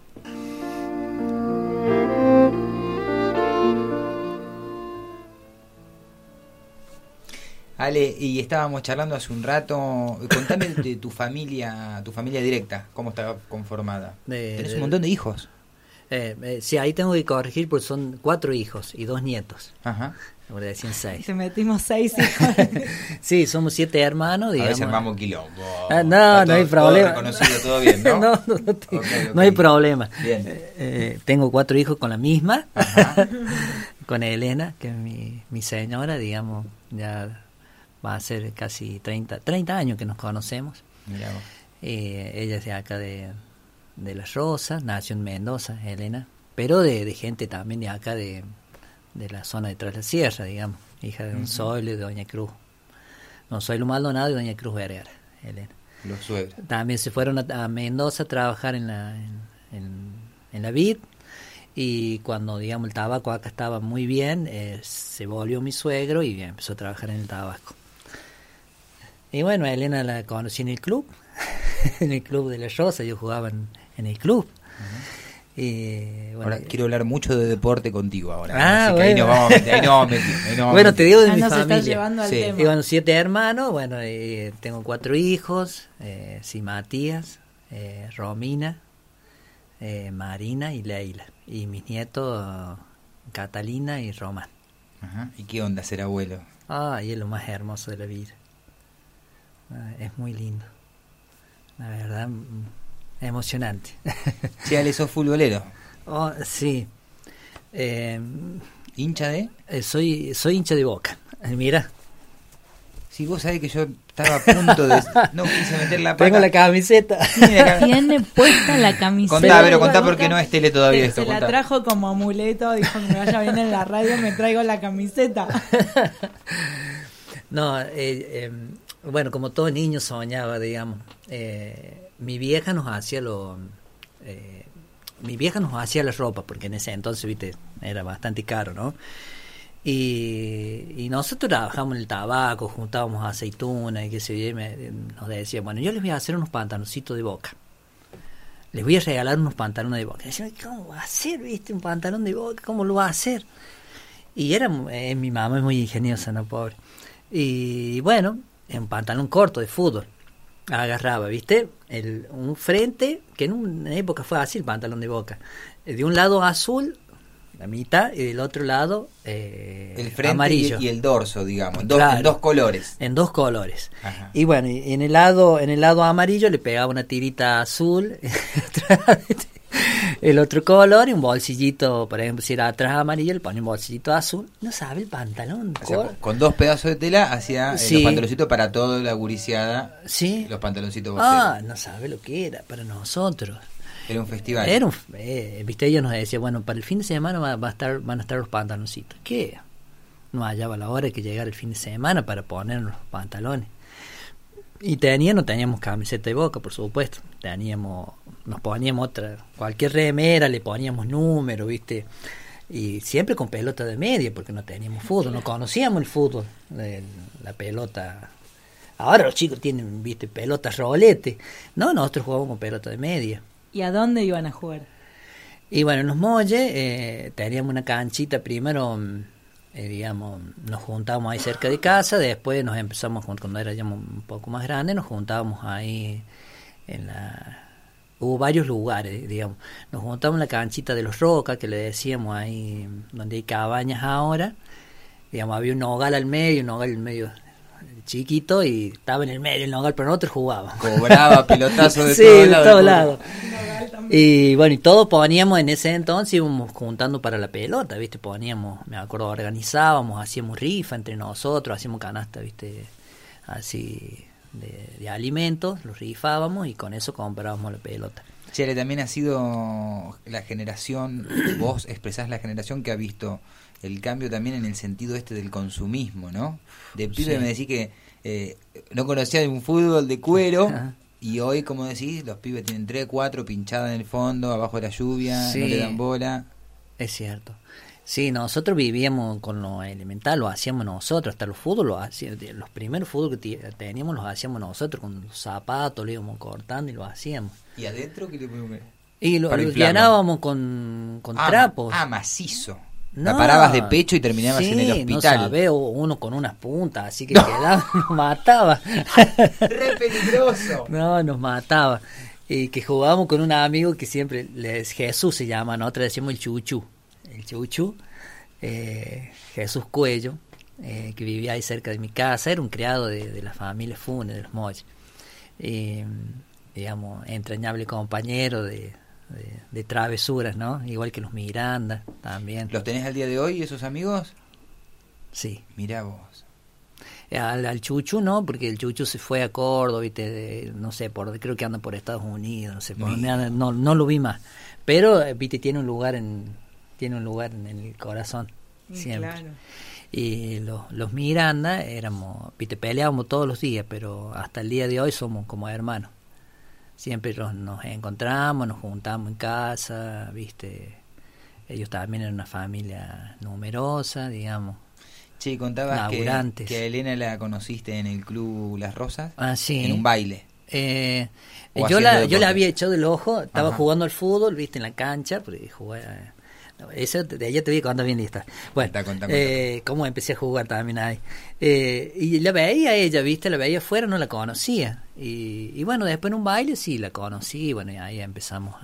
Ale, y estábamos charlando hace un rato. Contame de tu familia directa, cómo está conformada. Tenés un montón de hijos. Sí, ahí tengo que corregir porque son 4 hijos y 2 nietos. Ajá. Ahora decían 6. Te metimos 6 hijos. Sí, somos 7 hermanos, digamos. A veces armamos quilombo. No hay problema. Todo reconocido, todo bien, ¿no? No hay problema. Bien. Tengo 4 hijos con la misma. Con Elena, que es mi señora, digamos, ya va a ser casi 30 años que nos conocemos. Mirá vos. Ella es de acá de Las Rosas, nació en Mendoza, Elena, pero de gente también de acá de la zona de Tras la Sierra, digamos, hija de Don Zoilo y de Doña Cruz. Don Zoilo Maldonado y Doña Cruz Vergara, Elena. Los suegros. También se fueron a Mendoza a trabajar en la vid, y cuando, digamos, el tabaco acá estaba muy bien, se volvió mi suegro y empezó a trabajar en el tabaco. Y bueno, a Elena la conocí en el club, en el club de Las Rosas, yo jugaba en el club. Y, bueno, ahora quiero hablar mucho de deporte contigo ahora. Bueno. Ahí nos vamos a meter. Bueno, te digo de mi nos familia. está llevando al tema. Y bueno, 7 hermanos, bueno, tengo 4 hijos, sí, Matías, Romina, Marina y Leila. Y mis nietos, Catalina y Román. Ajá. ¿Y qué onda ser abuelo? Y es lo más hermoso de la vida. Es muy lindo. La verdad, emocionante. Sí, Ale, sos futbolero. Sí. ¿Hincha de? Soy hincha de Boca. Mira. Sí, vos sabés que yo estaba a punto de... No quise meter la pata. Tengo la camiseta. Tiene puesta la camiseta. Contá porque no es tele todavía esto. Se la trajo como amuleto, dijo que me vaya bien en la radio, me traigo la camiseta. No, bueno, como todo niño soñaba, digamos. Mi vieja nos hacía la ropa, porque en ese entonces, viste, era bastante caro, ¿no? Y nosotros trabajamos en el tabaco, juntábamos aceitunas y qué sé yo, y nos decía, bueno, yo les voy a hacer unos pantaloncitos de Boca. Les voy a regalar unos pantalones de Boca. Y decía, ¿cómo va a hacer, viste, un pantalón de Boca? ¿Cómo lo va a hacer? Y mi mamá es muy ingeniosa, ¿no, pobre? Y bueno, un pantalón corto de fútbol. Agarraba, ¿viste? Un frente, que en una época fue así el pantalón de Boca. De un lado azul, la mitad, y del otro lado el frente amarillo. Y el dorso, digamos, en Claro, 2 colores. En 2 colores. Ajá. Y bueno, y en el lado amarillo le pegaba una tirita azul, el otro color, y un bolsillito, por ejemplo, si era atrás amarillo, le ponía un bolsillito azul. No sabe el pantalón. O sea, con 2 pedazos de tela hacía los pantaloncitos para toda la guriciada. Sí. Los pantaloncitos bosteros. No sabe lo que era para nosotros. Era un festival. Viste, ellos nos decían, bueno, para el fin de semana van a estar los pantaloncitos. ¿Qué? No hallaba la hora de que llegara el fin de semana para poner los pantalones. Y no teníamos camiseta de Boca, por supuesto. Nos poníamos cualquier remera, le poníamos número, viste. Y siempre con pelota de media, porque no teníamos fútbol, no conocíamos el fútbol, la pelota. Ahora los chicos tienen, viste, pelotas rolete. No, nosotros jugábamos con pelota de media. ¿Y a dónde iban a jugar? Y bueno, en los Molles teníamos una canchita primero, digamos, nos juntábamos ahí cerca de casa, después nos empezamos, cuando éramos un poco más grandes, nos juntábamos ahí hubo varios lugares, digamos, nos juntábamos en la canchita de los Rocas, que le decíamos ahí, donde hay cabañas ahora, digamos, había un nogal al medio chiquito, y estaba en el medio el nogal, pero nosotros jugábamos. Cobraba pelotazo de sí, todos de lados. todos lados. Y bueno, y todos poníamos en ese entonces, íbamos juntando para la pelota, ¿viste? Poníamos, me acuerdo, organizábamos, hacíamos rifa entre nosotros, hacíamos canasta, ¿viste? Así de alimentos, los rifábamos y con eso comprábamos la pelota. Chele, también ha sido la generación, vos expresás la generación que ha visto el cambio también en el sentido este del consumismo, ¿no? De pibe Sí. me decís que no conocía de un fútbol de cuero y hoy, como decís, los pibes tienen 3, 4 pinchadas en el fondo, abajo de la lluvia, Sí. no le dan bola. Es cierto. Sí, nosotros vivíamos con lo elemental, lo hacíamos nosotros, hasta los fútbol los hacíamos, los primeros fútbol que teníamos los hacíamos nosotros, con los zapatos, lo íbamos cortando y lo hacíamos. ¿Y adentro qué le ponemos? Y lo llenábamos con trapos. Macizo. La parabas de pecho y terminabas sí, en el hospital. No sabés, uno con unas puntas, así que quedaba, nos mataba. ¡Re peligroso! No, nos mataba. Y que jugábamos con un amigo que siempre, Jesús se llama, nosotros decíamos el Chuchu. El Chuchu, Jesús Cuello, que vivía ahí cerca de mi casa, era un criado de la familia Funes, de los Moyes. Digamos, entrañable compañero de travesuras, ¿no? Igual que los Miranda, también. ¿Los tenés al día de hoy, esos amigos? Sí. Mirá vos. Al Chuchu no, porque el Chuchu se fue a Córdoba, ¿viste? No sé, creo que anda por Estados Unidos, no sé, por dónde anda, no lo vi más. Pero, ¿viste? Tiene un lugar en el corazón, siempre. Claro. Y los Miranda éramos, ¿viste? Peleábamos todos los días, pero hasta el día de hoy somos como hermanos. Siempre nos encontramos, nos juntamos en casa, ¿viste? Ellos también eran una familia numerosa, digamos. Sí, contabas que a Elena la conociste en el club Las Rosas. Ah, sí. En un baile. Yo la había echado del ojo, estaba jugando al fútbol, ¿viste? En la cancha, porque jugaba... Eso de ella te voy a contar bien lista. Bueno, contá. Cómo empecé a jugar también ahí. Y la veía ella, ¿viste? La veía afuera, no la conocía. Y bueno, después en un baile sí la conocí. Bueno, y ahí empezamos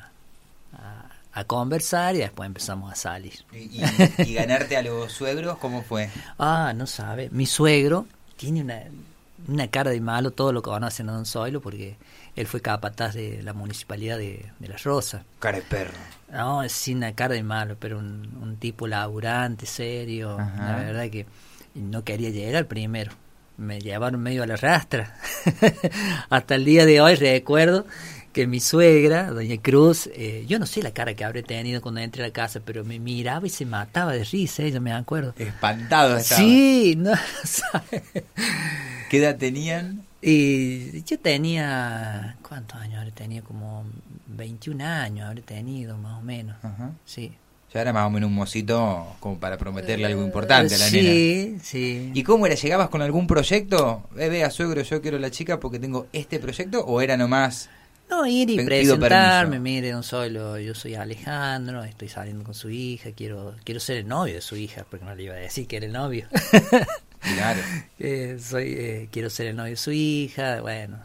a conversar y después empezamos a salir. ¿Y ganarte a los suegros cómo fue? No sabe. Mi suegro tiene una cara de malo, todos lo conocen a Don Zoilo porque él fue capataz de la municipalidad de Las Rosas. Cara de perro. No, es una cara de malo, pero un tipo laburante, serio. La verdad que no quería llegar primero. Me llevaron medio a la rastra. Hasta el día de hoy recuerdo que mi suegra, doña Cruz, yo no sé la cara que habré tenido cuando entré a la casa, pero me miraba y se mataba de risa, yo me acuerdo. Espantado estaba. Sí, no sabes. ¿Qué edad tenían? Y yo tenía, ¿cuántos años habré tenido? Como 21 años habré tenido, más o menos. Sí. Ya era más o menos un mocito como para prometerle algo importante a la nena. Sí, sí. ¿Y cómo era? ¿Llegabas con algún proyecto? Vea, suegro, yo quiero a la chica porque tengo este proyecto, ¿o era nomás? No, ir y presentarme, mire, don Zoilo, yo soy Alejandro, estoy saliendo con su hija, quiero ser el novio de su hija, porque no le iba a decir que era el novio. Claro. Quiero ser el novio de su hija, bueno,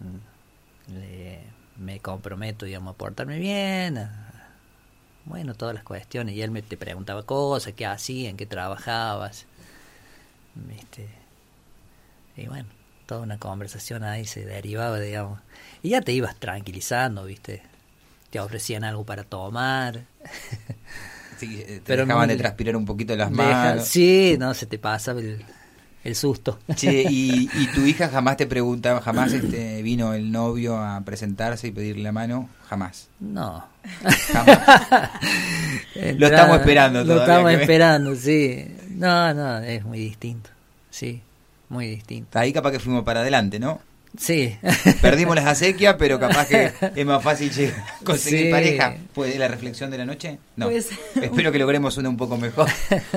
me comprometo, digamos, a portarme bien, bueno, todas las cuestiones, y él te preguntaba cosas, qué hacía, en qué trabajabas, ¿viste? Y bueno, toda una conversación ahí se derivaba, digamos, y ya te ibas tranquilizando, ¿viste? Te ofrecían algo para tomar. Sí, te dejaban de transpirar un poquito las manos. Sí, no, se te pasaba el susto. Che, y tu hija jamás te preguntaba, jamás vino el novio a presentarse y pedirle la mano, jamás. No. Jamás. Lo estamos esperando todavía. Lo estamos esperando, sí. No, es muy distinto. Sí, muy distinto. Ahí capaz que fuimos para adelante, ¿no? Sí. Perdimos las acequias, pero capaz que es más fácil conseguir pareja. ¿Puede la reflexión de la noche? No. Pues, espero que logremos una un poco mejor.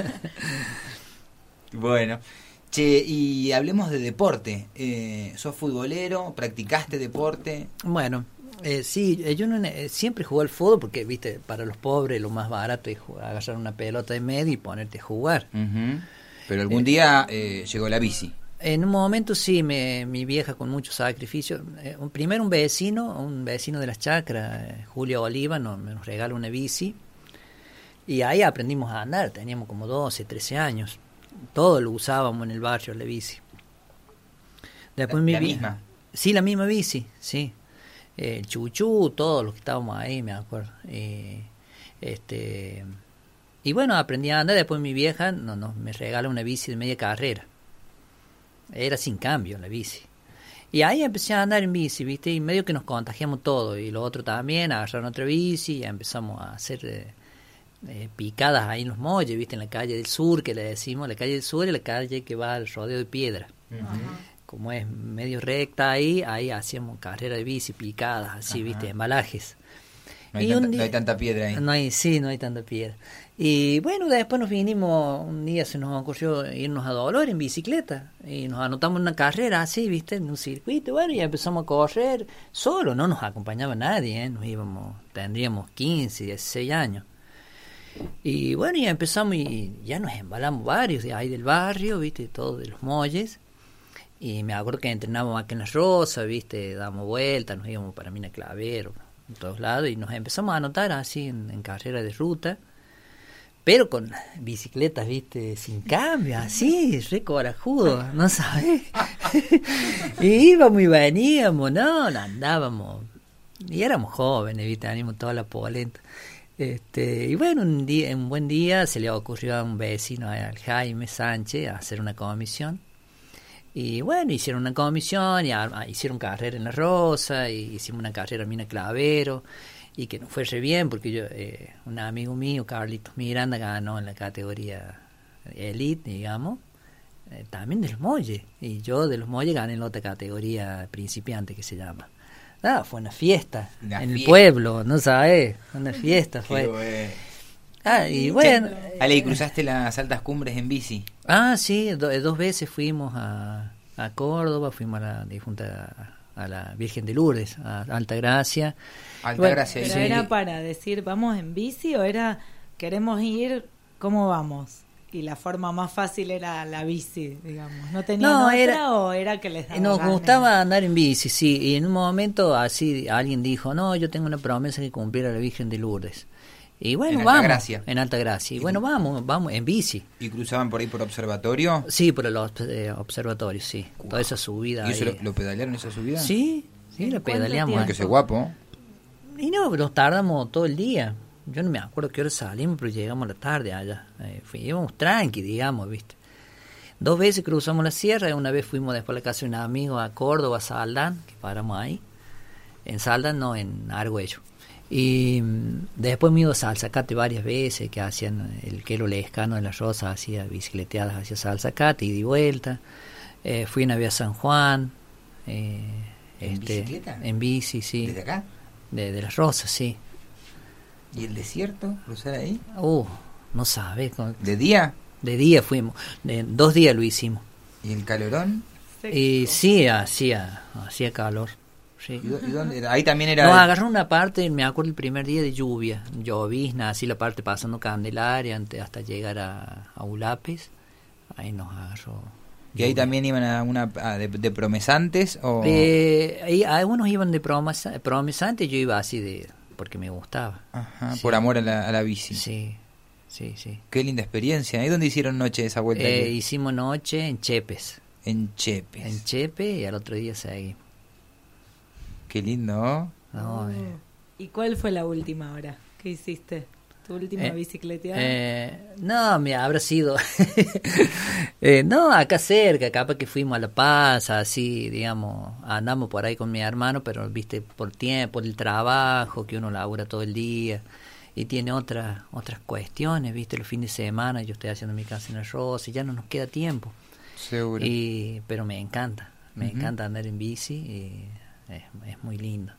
Bueno. Che, y hablemos de deporte. ¿Sos futbolero? ¿Practicaste deporte? Bueno, sí, yo siempre jugué al fútbol porque, viste, para los pobres lo más barato es agarrar una pelota de medio y ponerte a jugar. Pero algún día llegó la bici. En un momento sí, mi vieja con mucho sacrificio. Primero un vecino de las chacras, Julio Oliva, nos regaló una bici. Y ahí aprendimos a andar, teníamos como 12, 13 años. Todo lo usábamos en el barrio, la bici. Después ¿La misma? Sí, la misma bici, sí. el Chuchu, todos los que estábamos ahí, me acuerdo. Y bueno, aprendí a andar. Después mi vieja me regaló una bici de media carrera. Era sin cambio la bici. Y ahí empecé a andar en bici, ¿viste? Y medio que nos contagiamos todo. Y los otros también agarraron otra bici y empezamos a hacer picadas ahí en los molles, ¿viste? En la calle del sur, que le decimos. La calle del sur es la calle que va al rodeo de piedra. Como es medio recta ahí hacíamos carrera de bici, picadas, así, ¿viste? Embalajes. No hay tanta piedra ahí. No hay tanta piedra. Y bueno, después nos vinimos, un día se nos ocurrió irnos a Dolores en bicicleta. Y nos anotamos en una carrera así, ¿viste? En un circuito. Bueno, y empezamos a correr solo, no nos acompañaba nadie, Nos íbamos, tendríamos 15, 16 años. Y bueno, y empezamos y ya nos embalamos varios de ahí del barrio, ¿viste? Todos de los molles. Y me acuerdo que entrenábamos aquí en La Rosa, ¿viste? Dábamos vueltas, nos íbamos para Mina Clavero, en todos lados, y nos empezamos a anotar así en carrera de ruta, pero con bicicletas, ¿viste? Sin cambio, así, re corajudo, ¿no sabes? Y íbamos y veníamos, no andábamos, y éramos jóvenes, ¿viste? Teníamos toda la polenta. Y bueno, un buen día se le ocurrió a un vecino, al Jaime Sánchez, a hacer una comisión. Y bueno, hicieron una comisión, y hicieron carrera en La Rosa, y hicimos una carrera en Mina Clavero, y que nos fue re bien, porque un amigo mío, Carlitos Miranda, ganó en la categoría Elite, digamos, también de los molles, y yo de los molles gané en la otra categoría principiante que se llama. Fue una fiesta el pueblo, ¿no sabes? Una fiesta fue. Y bueno. Ale, ¿y cruzaste las altas cumbres en bici? Sí, 2 veces fuimos a Córdoba, fuimos a la difunta, a la Virgen de Lourdes, a Altagracia. Altagracia, pero era para decir, ¿vamos en bici o era, queremos ir, cómo vamos? Y la forma más fácil era la bici, digamos. ¿No tenían otra o era que les daba Nos ganas? gustaba andar en bici, sí. Y en un momento así alguien dijo, no, yo tengo una promesa que cumplir a la Virgen de Lourdes. Y bueno, en vamos. Altagracia. En Altagracia. Y bueno, vamos en bici. ¿Y cruzaban por ahí por observatorio? Sí, por los observatorios, sí. Wow. Toda esa subida. ¿Y eso lo pedalearon, esa subida? Sí, la pedaleamos. Porque ese guapo. Y no, nos tardamos todo el día. Yo no me acuerdo qué hora salimos, pero llegamos a la tarde allá. Íbamos tranqui, digamos, ¿viste? 2 veces cruzamos la sierra, una vez fuimos después a la casa de un amigo a Córdoba, a Saldán, que paramos ahí. En Saldán, no, en Argüello. Y después me iba a Salzacate varias veces, que hacían el Quero Lescano de La Rosa, hacía bicicleteadas hacia Salzacate, ida y vuelta. Fui una vez a San Juan. ¿En bicicleta? En bici, sí. ¿Desde acá? De La Rosa, sí. ¿Y el desierto? ¿Cruzar ahí? No sabes. ¿De día? De día fuimos. 2 días lo hicimos. ¿Y el calorón? Sí, hacía calor. Sí. ¿Y dónde era? Ahí también era. Nos agarró una parte, me acuerdo el primer día de lluvia, llovizna, así la parte pasando Candelaria hasta llegar a Ulapes. Ahí nos agarró. ¿Y ahí también iban a una de promesantes? O... ahí algunos iban de promesantes, yo iba así porque me gustaba. Ajá, sí. Por amor a la bici. Sí. Qué linda experiencia. ¿Y dónde hicieron noche esa vuelta? Hicimos noche en Chepes. En Chepes. Y al otro día seguimos. Qué lindo. ¿Y cuál fue la última hora que hiciste? ¿Tu última bicicleteada? No, habrá sido acá cerca, capaz que fuimos a La Paz, así, digamos, andamos por ahí con mi hermano, pero viste, por tiempo, por el trabajo, que uno labura todo el día y tiene otras cuestiones, viste, los fines de semana yo estoy haciendo mi casa en La Rosa y ya no nos queda tiempo. Seguro. Pero me encanta andar en bici y es muy lindo.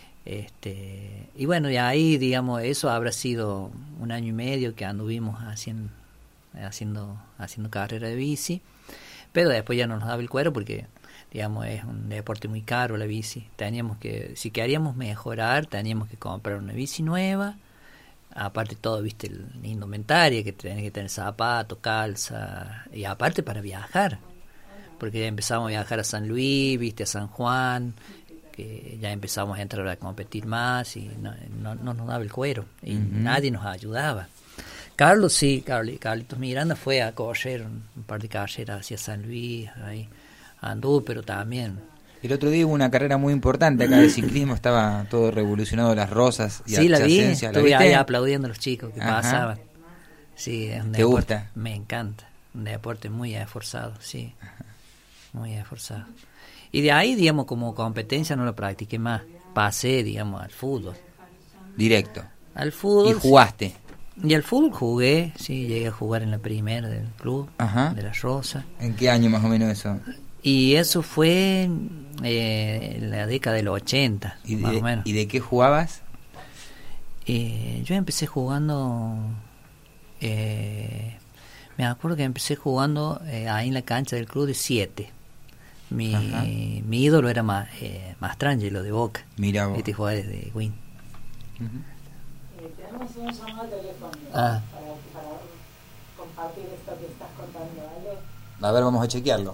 Y bueno, y ahí, digamos, eso habrá sido 1 año y medio que anduvimos haciendo carrera de bici, pero después ya no nos daba el cuero porque, digamos, es un deporte muy caro la bici. Si queríamos mejorar, teníamos que comprar una bici nueva, aparte todo, viste, la indumentaria, que tenés que tener zapatos, calza, y aparte para viajar, porque empezamos a viajar a San Luis, viste, a San Juan, que ya empezamos a entrar a competir más y no nos daba el cuero y nadie nos ayudaba. Carlitos Miranda fue a correr un par de carreras hacia San Luis, ahí anduvo, pero también El otro día hubo una carrera muy importante acá de ciclismo, estaba todo revolucionado, las rosas y sí, la vi, adyacencias. estuve ahí aplaudiendo a los chicos que pasaban. Sí, es un ¿Te deporte, gusta? me encanta, un deporte muy esforzado, sí, muy esforzado. Y de ahí, digamos, como competencia no lo practiqué más, pasé, digamos, al fútbol. Directo. Al fútbol. ¿Y jugaste? Sí. Y al fútbol jugué, sí, llegué a jugar en la primera del club, de la Rosa. ¿En qué año más o menos eso? Y eso fue en la década del 80, más o menos. ¿Y de qué jugabas? Yo empecé jugando, me acuerdo que empecé jugando ahí en la cancha del club de 7. Mi ídolo era Mastrangelo de Boca. Mira vos. Este jugaba desde Win. Tenemos un llamado de teléfono para compartir esto que estás contando, ¿vale? A ver, vamos a chequearlo.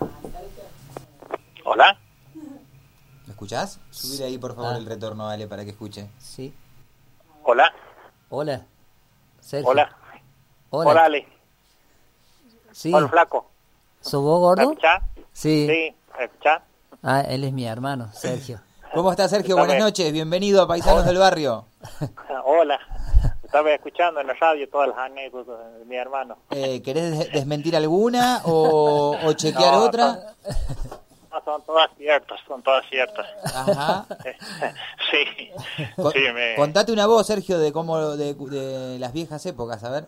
Hola. ¿Me escuchás? Subir ahí, por favor, el retorno, Ale, para que escuche. Sí. Hola. Hola. Sergio. Hola. Hola, Ale. Sí. Hola, flaco. ¿Sos vos, gordo? ¿Me escuchás? Sí. Sí, ¿me escuchás? Ah, él es mi hermano, Sergio. ¿Cómo estás, Sergio? Buenas noches, bienvenido a Paisanos del Barrio. Hola. Estaba escuchando en la radio todas las anécdotas de mi hermano. ¿Querés desmentir alguna o chequear otra? Son todas ciertas. Ajá. Sí. Contate una voz, Sergio, de las viejas épocas, a ver.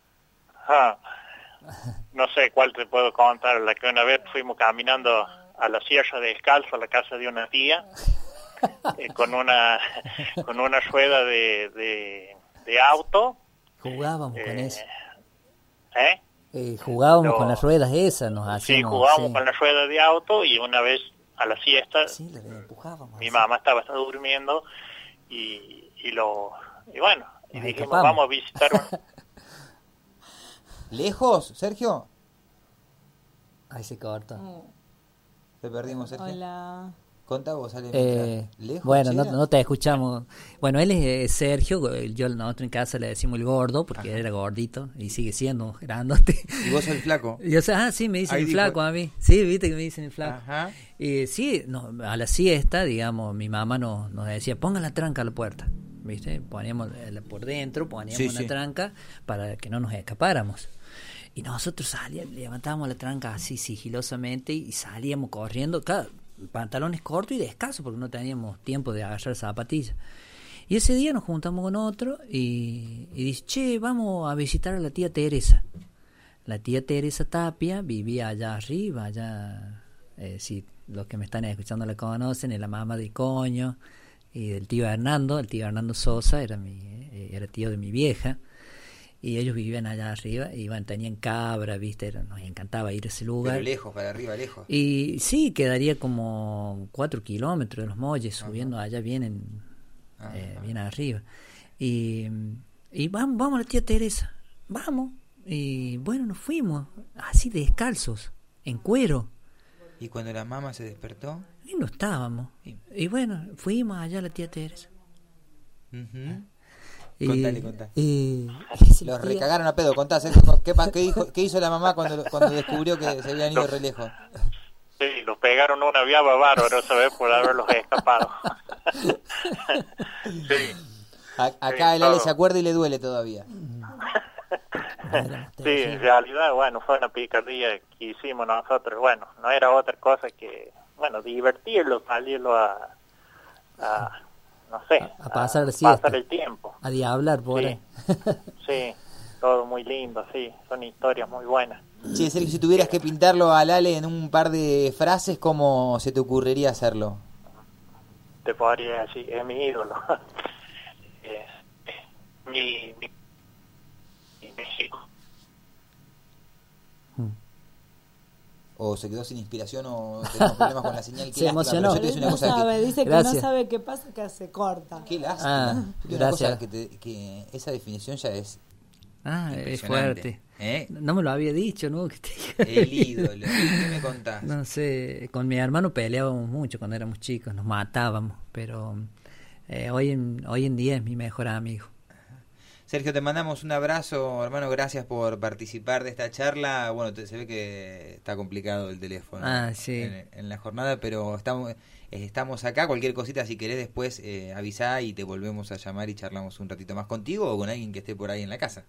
No sé cuál te puedo contar. La que una vez fuimos caminando a la sierra descalzo a la casa de una tía con una rueda de auto. Jugábamos con eso. ¿Eh? Jugábamos con las ruedas esas, nos hacíamos. Sí, jugábamos con la rueda de auto y una vez a la siesta mi mamá estaba durmiendo y bueno, y dijimos, vamos a visitar ¿Lejos, Sergio? Ahí se corta. Te perdimos, Sergio. Hola. Contá vos, Ale. ¿Lejos? Bueno, no te escuchamos. Bueno, él es Sergio, nosotros en casa le decimos el gordo, porque él era gordito y sigue siendo grandote. ¿Y vos sos el flaco? Yo sé, sí, me dicen el flaco a mí. Sí, viste que me dicen el flaco. Ajá. Sí, a la siesta, digamos, mi mamá nos decía, pongan la tranca a la puerta. ¿Viste? Poníamos por dentro, poníamos una tranca para que no nos escapáramos. Y nosotros levantábamos la tranca así sigilosamente y salíamos corriendo, claro, pantalones cortos y descalzos porque no teníamos tiempo de agarrar zapatillas. Y ese día nos juntamos con otro y dice, che, vamos a visitar a la tía Teresa. La tía Teresa Tapia vivía allá arriba, allá, si los que me están escuchando la conocen, es la mamá de Coño y del tío Hernando. El tío Hernando Sosa era tío de mi vieja. Y ellos vivían allá arriba, tenían cabra, viste, nos encantaba ir a ese lugar. Pero lejos, para arriba, lejos. Y sí, quedaría como 4 kilómetros de los Molles, subiendo allá bien arriba. Y vamos a la tía Teresa, vamos. Y bueno, nos fuimos, así descalzos, en cuero. ¿Y cuando la mamá se despertó? Y no estábamos. Y bueno, fuimos allá a la tía Teresa. Contale. Los recagaron a pedo, contá, ¿qué hizo la mamá cuando descubrió que se habían ido re lejos? Sí, los pegaron una viaba bárbaro, ¿sabes? Por haberlos escapado. Sí. Acá el Ale se acuerda y le duele todavía. Sí, en realidad, bueno, fue una picardía que hicimos nosotros. Bueno, no era otra cosa que, divertirlo, salirlo a no sé, a pasar el tiempo, a diablar por ahí. Sí, todo muy lindo, sí, son historias muy buenas. Sí, Sergio, si tuvieras que pintarlo al Ale en un par de frases, ¿cómo se te ocurriría hacerlo? Te podría decir, es mi ídolo. mi México. O se quedó sin inspiración o tenemos problemas con la señal. Se emocionó. Dice que no sabe qué pasa, que se corta. Qué lástima. Gracias. Que esa definición ya es es fuerte. No me lo había dicho, ¿no? El ídolo. ¿Qué me contás? No sé, con mi hermano peleábamos mucho cuando éramos chicos, nos matábamos, pero hoy en día es mi mejor amigo. Sergio, te mandamos un abrazo, hermano, gracias por participar de esta charla. Bueno, se ve que está complicado el teléfono en la jornada, pero estamos acá. Cualquier cosita, si querés, después avisá y te volvemos a llamar y charlamos un ratito más contigo o con alguien que esté por ahí en la casa.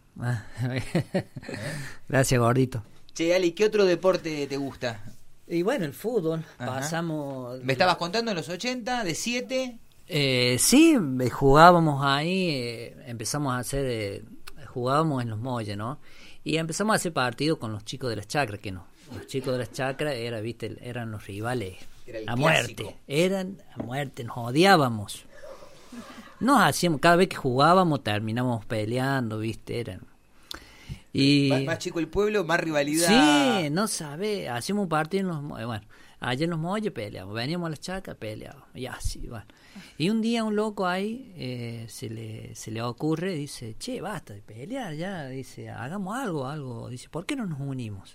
Gracias, gordito. Che, Ali, ¿qué otro deporte te gusta? Y bueno, el fútbol. Ajá. Pasamos... Me estabas contando en los 80, de 7... sí, jugábamos ahí, empezamos a hacer, jugábamos en los molles, ¿no? Y empezamos a hacer partidos con los chicos de las chacras, que no. Los chicos de las chacras eran los rivales a muerte. Eran a muerte, nos odiábamos. Nos hacíamos, cada vez que jugábamos terminábamos peleando, ¿viste? Eran... Y... Más chico el pueblo, más rivalidad. Sí, no sabés, hacíamos un partido en los molles, bueno, allá en los molles peleábamos, veníamos a las chacras, peleábamos, y así, bueno. Y un día un loco ahí se le ocurre, dice, che, basta de pelear ya, dice, hagamos algo, dice, ¿por qué no nos unimos?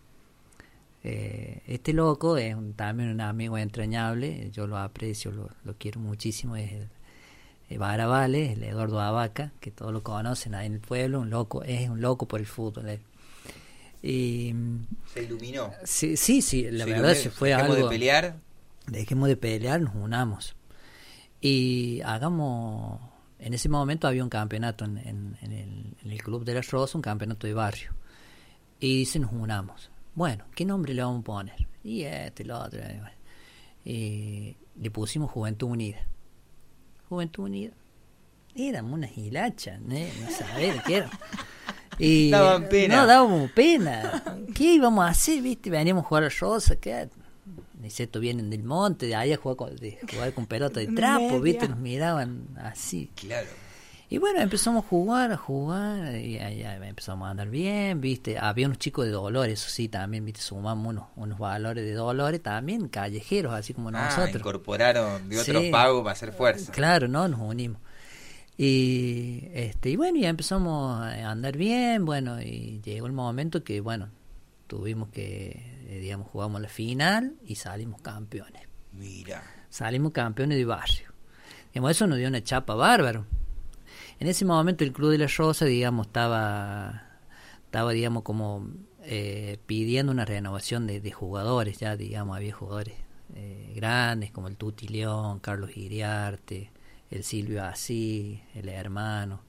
Este loco es también un amigo entrañable, yo lo aprecio, lo quiero muchísimo, es el Barabales, el Eduardo Abaca, que todos lo conocen ahí en el pueblo, es un loco por el fútbol. Y se iluminó. Sí, la verdad se fue algo. Dejemos de pelear, nos unamos. Y en ese momento había un campeonato en el Club de la Rosa, un campeonato de barrio. Y dice, nos unamos. Bueno, ¿qué nombre le vamos a poner? Y lo otro. Y le pusimos Juventud Unida. Juventud Unida. Éramos unas hilachas, no sabés qué era. Y daban pena. No, dábamos pena. ¿Qué íbamos a hacer, viste? Veníamos a jugar a Rosa, ¿qué? Estos vienen del monte, de ahí a jugar con pelota de trapo, ¿viste? Nos miraban así. Claro. Y bueno, empezamos a jugar, y ya empezamos a andar bien, ¿viste? Había unos chicos de Dolores, eso sí, también, ¿viste? Sumamos unos valores de Dolores, también callejeros, así como nosotros. Incorporaron de otros pagos para hacer fuerza. Claro, ¿no? Nos unimos. Y bueno, ya empezamos a andar bien, bueno, y llegó el momento que, bueno, tuvimos que, digamos, jugamos la final y salimos campeones. Mira. Salimos campeones de barrio. Digamos, eso nos dio una chapa bárbaro. En ese momento el Club de la Rosa, digamos, estaba digamos, como pidiendo una renovación de jugadores, ya, digamos, había jugadores grandes como el Tuti León, Carlos Iriarte, el Silvio Así, el hermano.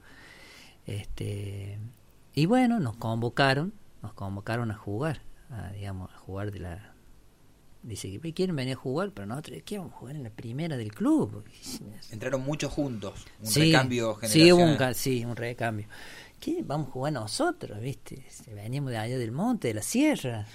Y bueno, nos convocaron a jugar, a jugar de la... Dice que quieren venir a jugar, pero nosotros queremos jugar en la primera del club. Entraron muchos juntos, recambio generacional. Sí, un recambio. ¿Qué? Vamos a jugar nosotros, ¿viste? Veníamos de allá del monte, de la sierra.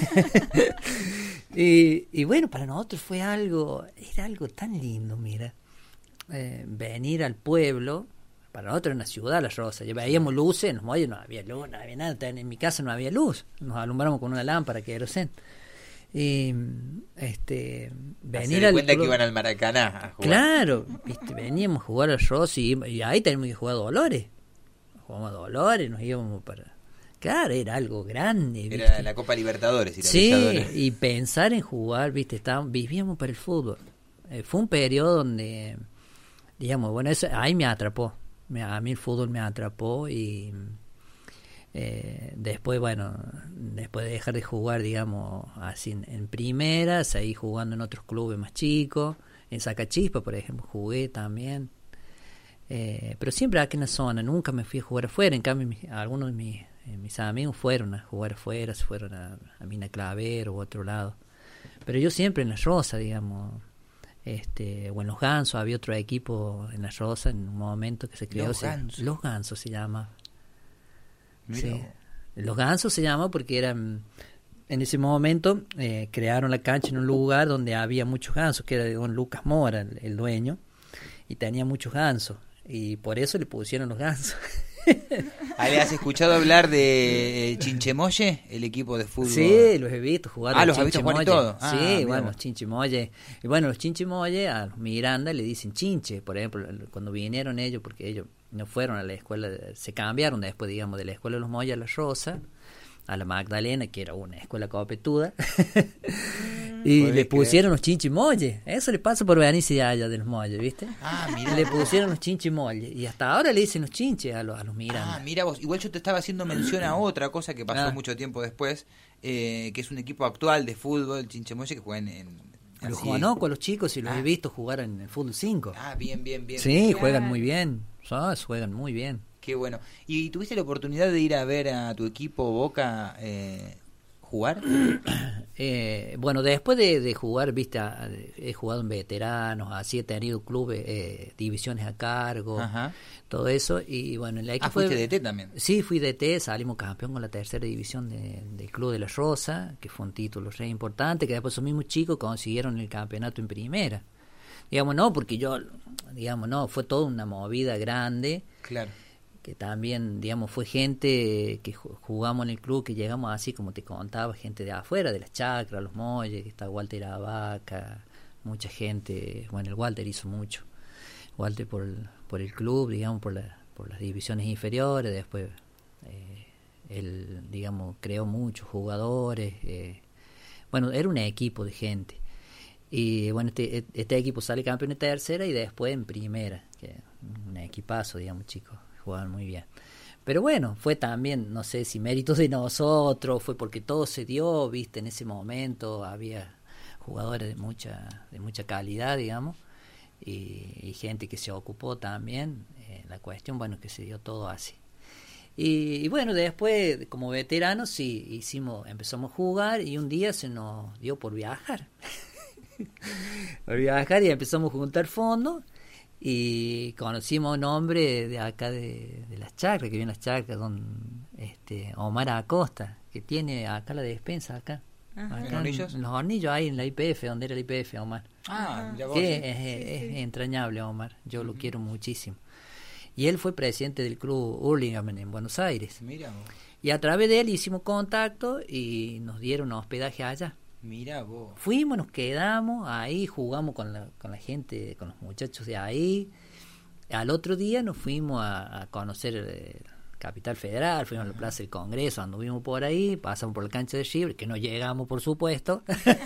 y bueno, para nosotros era algo tan lindo, mira. Venir al pueblo, para nosotros era una ciudad, La Rosa. Ya veíamos luces, en los molles no había luz, no había nada. En mi casa no había luz. Nos alumbramos con una lámpara que era querosén. Y venir al cuenta que iban al Maracaná a jugar. Claro, ¿viste? Veníamos a jugar al Rossi y ahí teníamos que jugar a Dolores. Jugamos a Dolores, nos íbamos para... Claro, era algo grande, ¿viste? Era la Copa Libertadores. Y pensar en jugar, ¿viste? Vivíamos para el fútbol. Fue un periodo donde, digamos, bueno, eso ahí me atrapó. A mí el fútbol me atrapó y... después, bueno, después de dejar de jugar, digamos, así en primera, seguí jugando en otros clubes más chicos, en Sacachispa, por ejemplo, jugué también, pero siempre aquí en la zona, nunca me fui a jugar afuera. En cambio, algunos de mis amigos fueron a jugar afuera, se fueron a Mina Clavero u otro lado, pero yo siempre en La Rosa, digamos, o en Los Gansos. Había otro equipo en La Rosa en un momento que se creó, Los Gansos se llama. Sí. Los Gansos se llama porque eran, en ese momento crearon la cancha en un lugar donde había muchos gansos, que era de don Lucas Mora, el dueño, y tenía muchos gansos, y por eso le pusieron Los Gansos. ¿Le has escuchado hablar de Chinchemoye, el equipo de fútbol? Sí, los he visto jugar. ¿Los has visto jugar y todo? Sí, bueno, los Chinchemoye. Y bueno, los Chinchemoye a los Miranda le dicen Chinche, por ejemplo, cuando vinieron ellos, porque ellos no fueron a la escuela, se cambiaron después, digamos, de la escuela de los Moyes a La Rosa, a la Magdalena, que era una escuela copetuda. Y le pusieron los chinchimolles. Eso le pasa por venirse de allá de los molles, ¿viste? Mira. Le pusieron los chinchimolles. Y hasta ahora le dicen los chinches a los Miranda. Mira vos. Igual yo te estaba haciendo mención a otra cosa que pasó mucho tiempo después, que es un equipo actual de fútbol, Chinchemolle, que juegan en... Los conozco a los chicos y los he visto jugar en el fútbol 5. Bien. Sí, juegan muy bien. Juegan muy bien. Qué bueno. ¿Y tuviste la oportunidad de ir a ver a tu equipo Boca jugar? Bueno, después de jugar, viste, he jugado en veteranos, así he tenido clubes, divisiones a cargo, todo eso. Y bueno, en la equipo fuiste DT también. Sí, fui DT, salimos campeón con la tercera división del Club de la Rosa, que fue un título re importante, que después esos mismos chicos consiguieron el campeonato en primera. Digamos, no, porque fue toda una movida grande. Claro. Que también, digamos, fue gente que jugamos en el club, que llegamos así, como te contaba, gente de afuera, de las chacras, los molles, que está Walter Abaca, mucha gente. Bueno, el Walter hizo mucho. Walter por el club, digamos, por las divisiones inferiores. Después él, digamos, creó muchos jugadores. Bueno, era un equipo de gente. Y bueno, este equipo sale campeón en tercera y después en primera, que un equipazo, digamos, chicos, jugaban muy bien. Pero bueno, fue también, no sé si méritos de nosotros, fue porque todo se dio, viste, en ese momento había jugadores de mucha calidad, digamos, y gente que se ocupó también. La cuestión, bueno, que se dio todo así. Y bueno, después, como veteranos, sí, empezamos a jugar y un día se nos dio por viajar. Y empezamos a juntar fondos y conocimos a un hombre de acá de las chacras, que vive en las chacras, Omar Acosta, que tiene acá la despensa acá. ¿En Hornillos? En los Hornillos, ahí en la IPF, donde era la IPF, Omar. Es entrañable, Omar, yo lo quiero muchísimo. Y él fue presidente del club Hurlingham en Buenos Aires. Mira vos. Y a través de él hicimos contacto y nos dieron hospedaje allá. Mira vos. Fuimos, nos quedamos ahí, jugamos con la gente, con los muchachos de ahí. Al otro día nos fuimos a conocer Capital Federal, fuimos a la Plaza del Congreso, anduvimos por ahí, pasamos por la cancha de River, que no llegamos, por supuesto.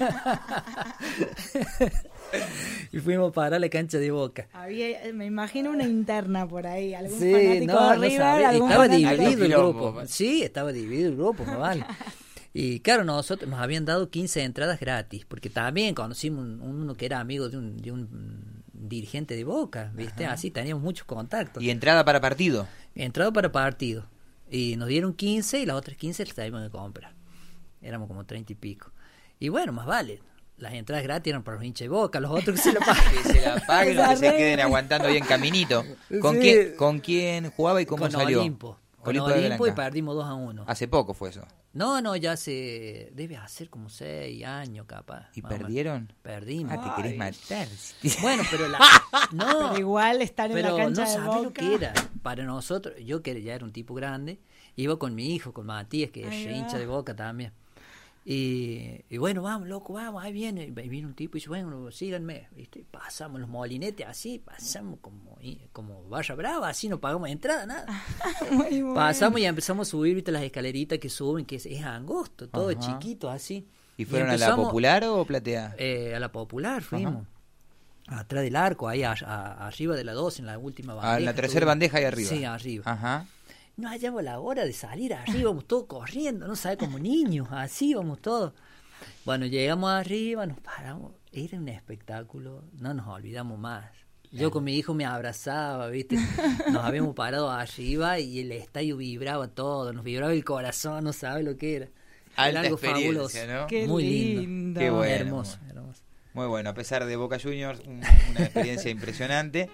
Y fuimos para la cancha de Boca. Me imagino una interna por ahí, algún sí, fanático de River, estaba dividido el grupo. Sí, estaba dividido el grupo, no vale. Y claro, nosotros nos habían dado 15 entradas gratis, porque también conocimos uno que era amigo de un dirigente de Boca, ¿viste? Así teníamos muchos contactos. ¿Y entrada para partido? Entrada para partido. Y nos dieron 15 y las otras 15 las teníamos que comprar. Éramos como 30 y pico. Y bueno, más vale. Las entradas gratis eran para los hinchas de Boca, los otros que se la paguen. Que se la paguen o que se queden aguantando ahí en caminito. ¿Con quién jugaba y cómo salió? Con Olimpo y perdimos 2-1. ¿Hace poco fue eso? No, ya debe hacer como 6 años capaz. ¿Y perdieron? Perdimos. Te querés matar. Bueno, pero pero igual estar en la cancha de Boca. No sabés lo que era. Para nosotros, yo que ya era un tipo grande, iba con mi hijo, con Matías, que es hincha de Boca también. Y bueno, vamos, loco, vamos, ahí viene. Y viene un tipo y dice, bueno, síganme. ¿Viste? Pasamos los molinetes así, pasamos como barra brava, así no pagamos entrada, nada. Muy bueno. Pasamos y empezamos a subir, viste, las escaleritas que suben, que es angosto, todo chiquito, así. ¿Y fueron a la Popular o Platea? A la Popular fuimos. Atrás del arco, ahí arriba de la 2, en la última bandeja. En la tercera bandeja ahí arriba. Sí, arriba. Ajá. No hallamos la hora de salir arriba, vamos todos corriendo, no sabes, como niños, así vamos todos. Bueno, llegamos arriba, nos paramos, era un espectáculo, no nos olvidamos más. Yo con mi hijo me abrazaba, ¿viste? Nos habíamos parado arriba y el estadio vibraba todo, nos vibraba el corazón, no sabes lo que era. Alta algo experiencia, fabuloso, ¿no? Qué muy lindo. Qué bueno. Hermoso. Muy bueno, a pesar de Boca Juniors, una experiencia impresionante.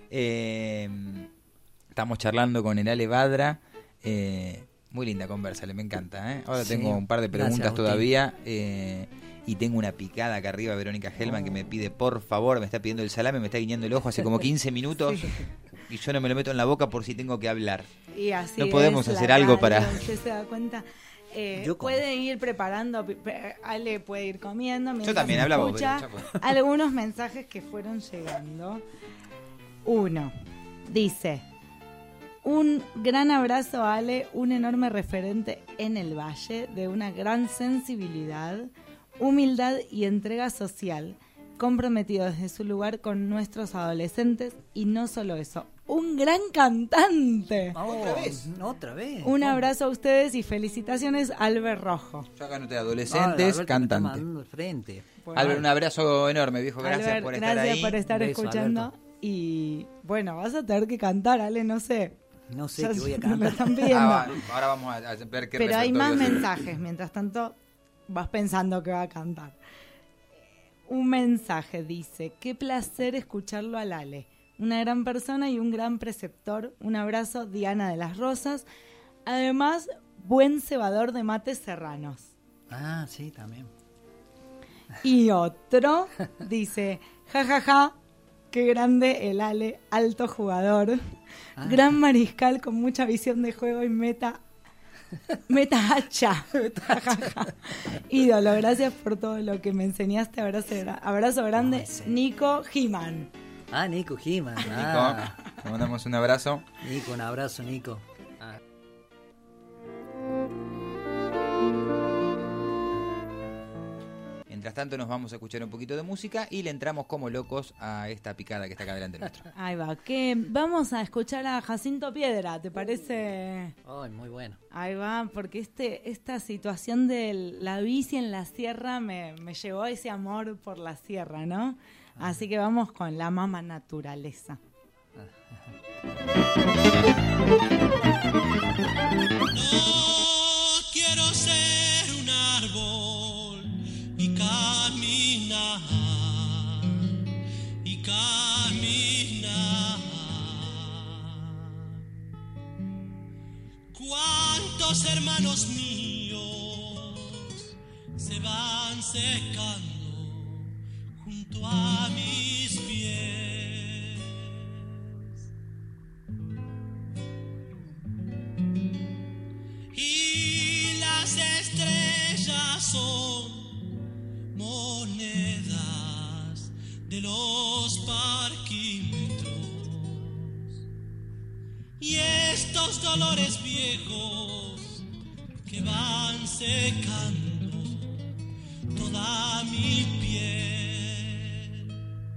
Estamos charlando con el Ale Badra. Muy linda conversa, me encanta. Ahora tengo un par de preguntas todavía. Y tengo una picada acá arriba, Verónica Hellman, que me pide, por favor, me está pidiendo el salame, me está guiñando el ojo hace como 15 minutos. Y yo no me lo meto en la boca por si tengo que hablar. Y así no podemos hacer algo para... Usted se da cuenta. Puede ir preparando, Ale puede ir comiendo. Yo también hablaba. Algunos mensajes que fueron llegando. Uno dice: un gran abrazo, Ale, un enorme referente en el Valle, de una gran sensibilidad, humildad y entrega social, comprometido desde su lugar con nuestros adolescentes, y no solo eso, un gran cantante. Otra vez. Un abrazo a ustedes y felicitaciones, Albert Rojo. Yo acá noté adolescentes, cantante. Bueno, Albert, un abrazo enorme, viejo. Gracias Albert, por estar gracias ahí. por estar Beso, escuchando. Alberto. Y bueno, vas a tener que cantar, Ale, no sé. No sé Ya qué voy a me lo cantar. están pidiendo. Ahora vamos a ver qué Pero hay más repertorio hace. mensajes. Mientras tanto, vas pensando que va a cantar. Un mensaje dice: qué placer escucharlo al Ale. Una gran persona y un gran preceptor. Un abrazo, Diana de las Rosas. Además, buen cebador de mates serranos. Ah, sí, también. Y otro dice: jajaja, qué grande el Ale, alto jugador. Gran mariscal con mucha visión de juego y meta hacha. Ídolo, gracias por todo lo que me enseñaste. Abrazo grande, Nico Giman. Ah, Nico Giman. Nico, te mandamos un abrazo. Nico, un abrazo, Nico. Mientras tanto nos vamos a escuchar un poquito de música y le entramos como locos a esta picada que está acá delante nuestro. Ahí va, que vamos a escuchar a Jacinto Piedra, ¿te parece? Ay, muy bueno. Ahí va, porque esta situación de la bici en la sierra me llevó a ese amor por la sierra, ¿no? Así que vamos con la mamá naturaleza. No quiero ser un árbol y caminar, y caminar. ¿Cuántos hermanos míos se van secando junto a mis pies? Y las estrellas son monedas de los parquímetros, y estos dolores viejos que van secando toda mi piel.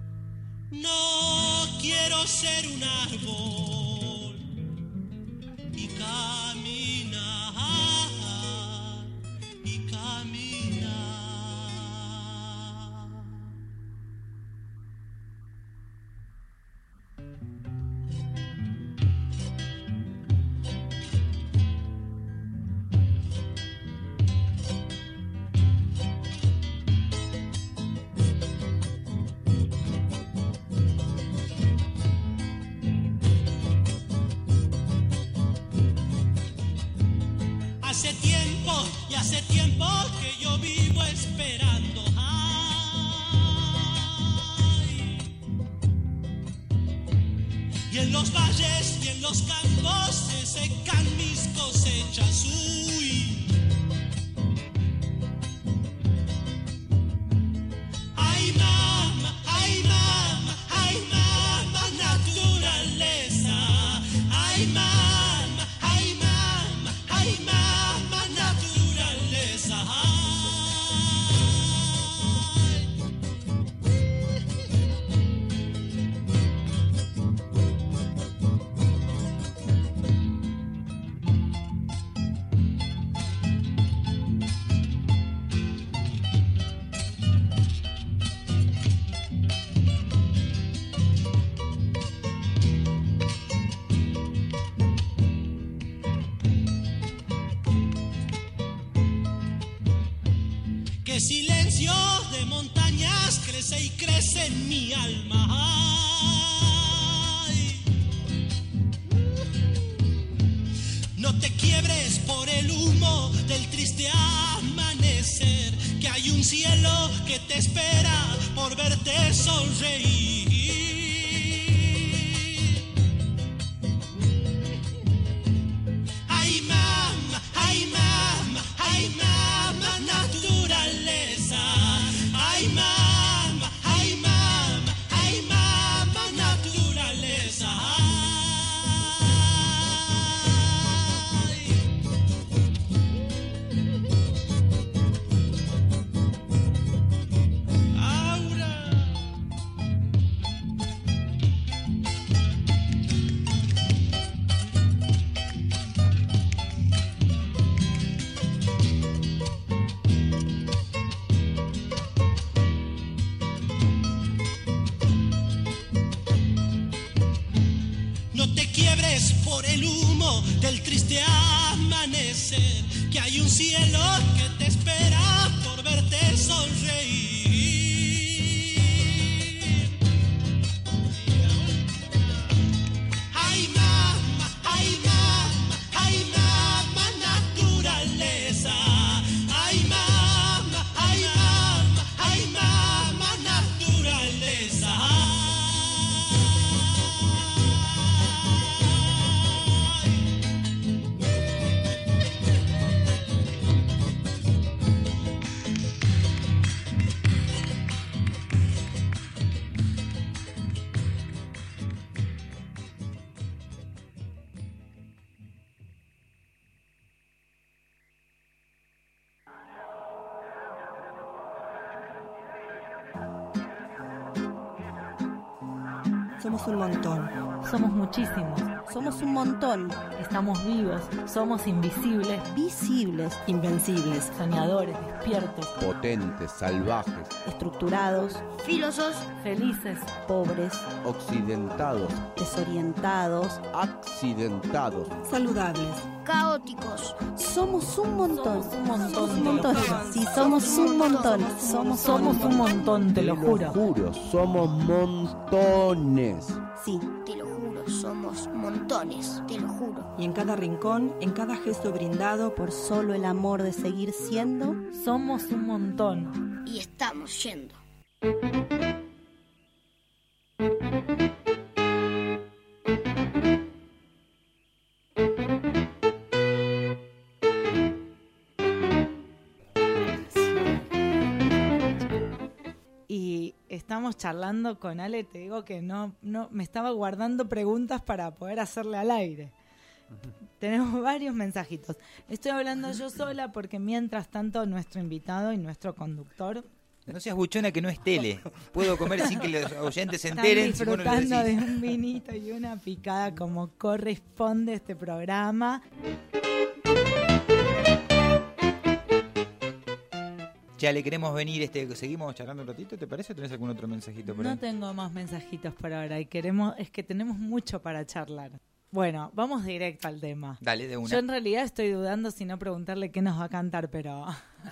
No quiero ser un árbol y caminar, y caminar. Hace tiempo y hace tiempo que yo vivo esperando. Ay. Y en los valles y en los campos se secan mis cosechas. Uy. Ay, mamá, ay, mamá, ay, mamá, naturaleza. Ay, mamá, ay, mamá, ay, mamá, naturaleza. Que silencio de montañas crece y crece en mi alma. Ay. No te quiebres por el humo del triste amanecer, que hay un cielo que te espera por verte sonreír. Ay, mamá, ay, mamá, ay, mamá, naturaleza. Ay, mamá, ay, mamá, ay, mamá, naturaleza. Ay. por el humo del triste amanecer, que hay un cielo que te espera por verte sonreír. Ay mamá, ay mamá, ay mamá naturaleza. Ay mamá, ay mamá, ay mamá naturaleza. Somos un montón. Somos muchísimos. Somos un montón. Estamos vivos. Somos invisibles. Visibles. Invencibles. Soñadores, despiertos. Potentes, salvajes, Estructurados. Filosos. Felices. Pobres. occidentados, Desorientados. accidentados. Saludables. Caóticos. Somos un montón. Somos un montón. Somos un montón. Sí, somos un montón. Somos un montón, te lo juro. Somos montones. Sí. Te lo juro, somos montones, te lo juro. Y en cada rincón, en cada gesto brindado por solo el amor de seguir siendo, somos un montón. Y estamos yendo. Y estamos charlando con Ale, te digo que no me estaba guardando preguntas para poder hacerle al aire. Tenemos varios mensajitos. Estoy hablando yo sola porque mientras tanto nuestro invitado y nuestro conductor No seas buchona que no es tele. Puedo comer sin que los oyentes se están enteren. Si vos no lo disfrutando decís. de un vinito y una picada como corresponde este programa. Ya le queremos venir, seguimos charlando un ratito, ¿te parece? ¿O tenés algún otro mensajito por ahí? No tengo más mensajitos por ahora y es que tenemos mucho para charlar. Bueno, vamos directo al tema. Dale, de una. Yo en realidad estoy dudando si no preguntarle qué nos va a cantar, pero...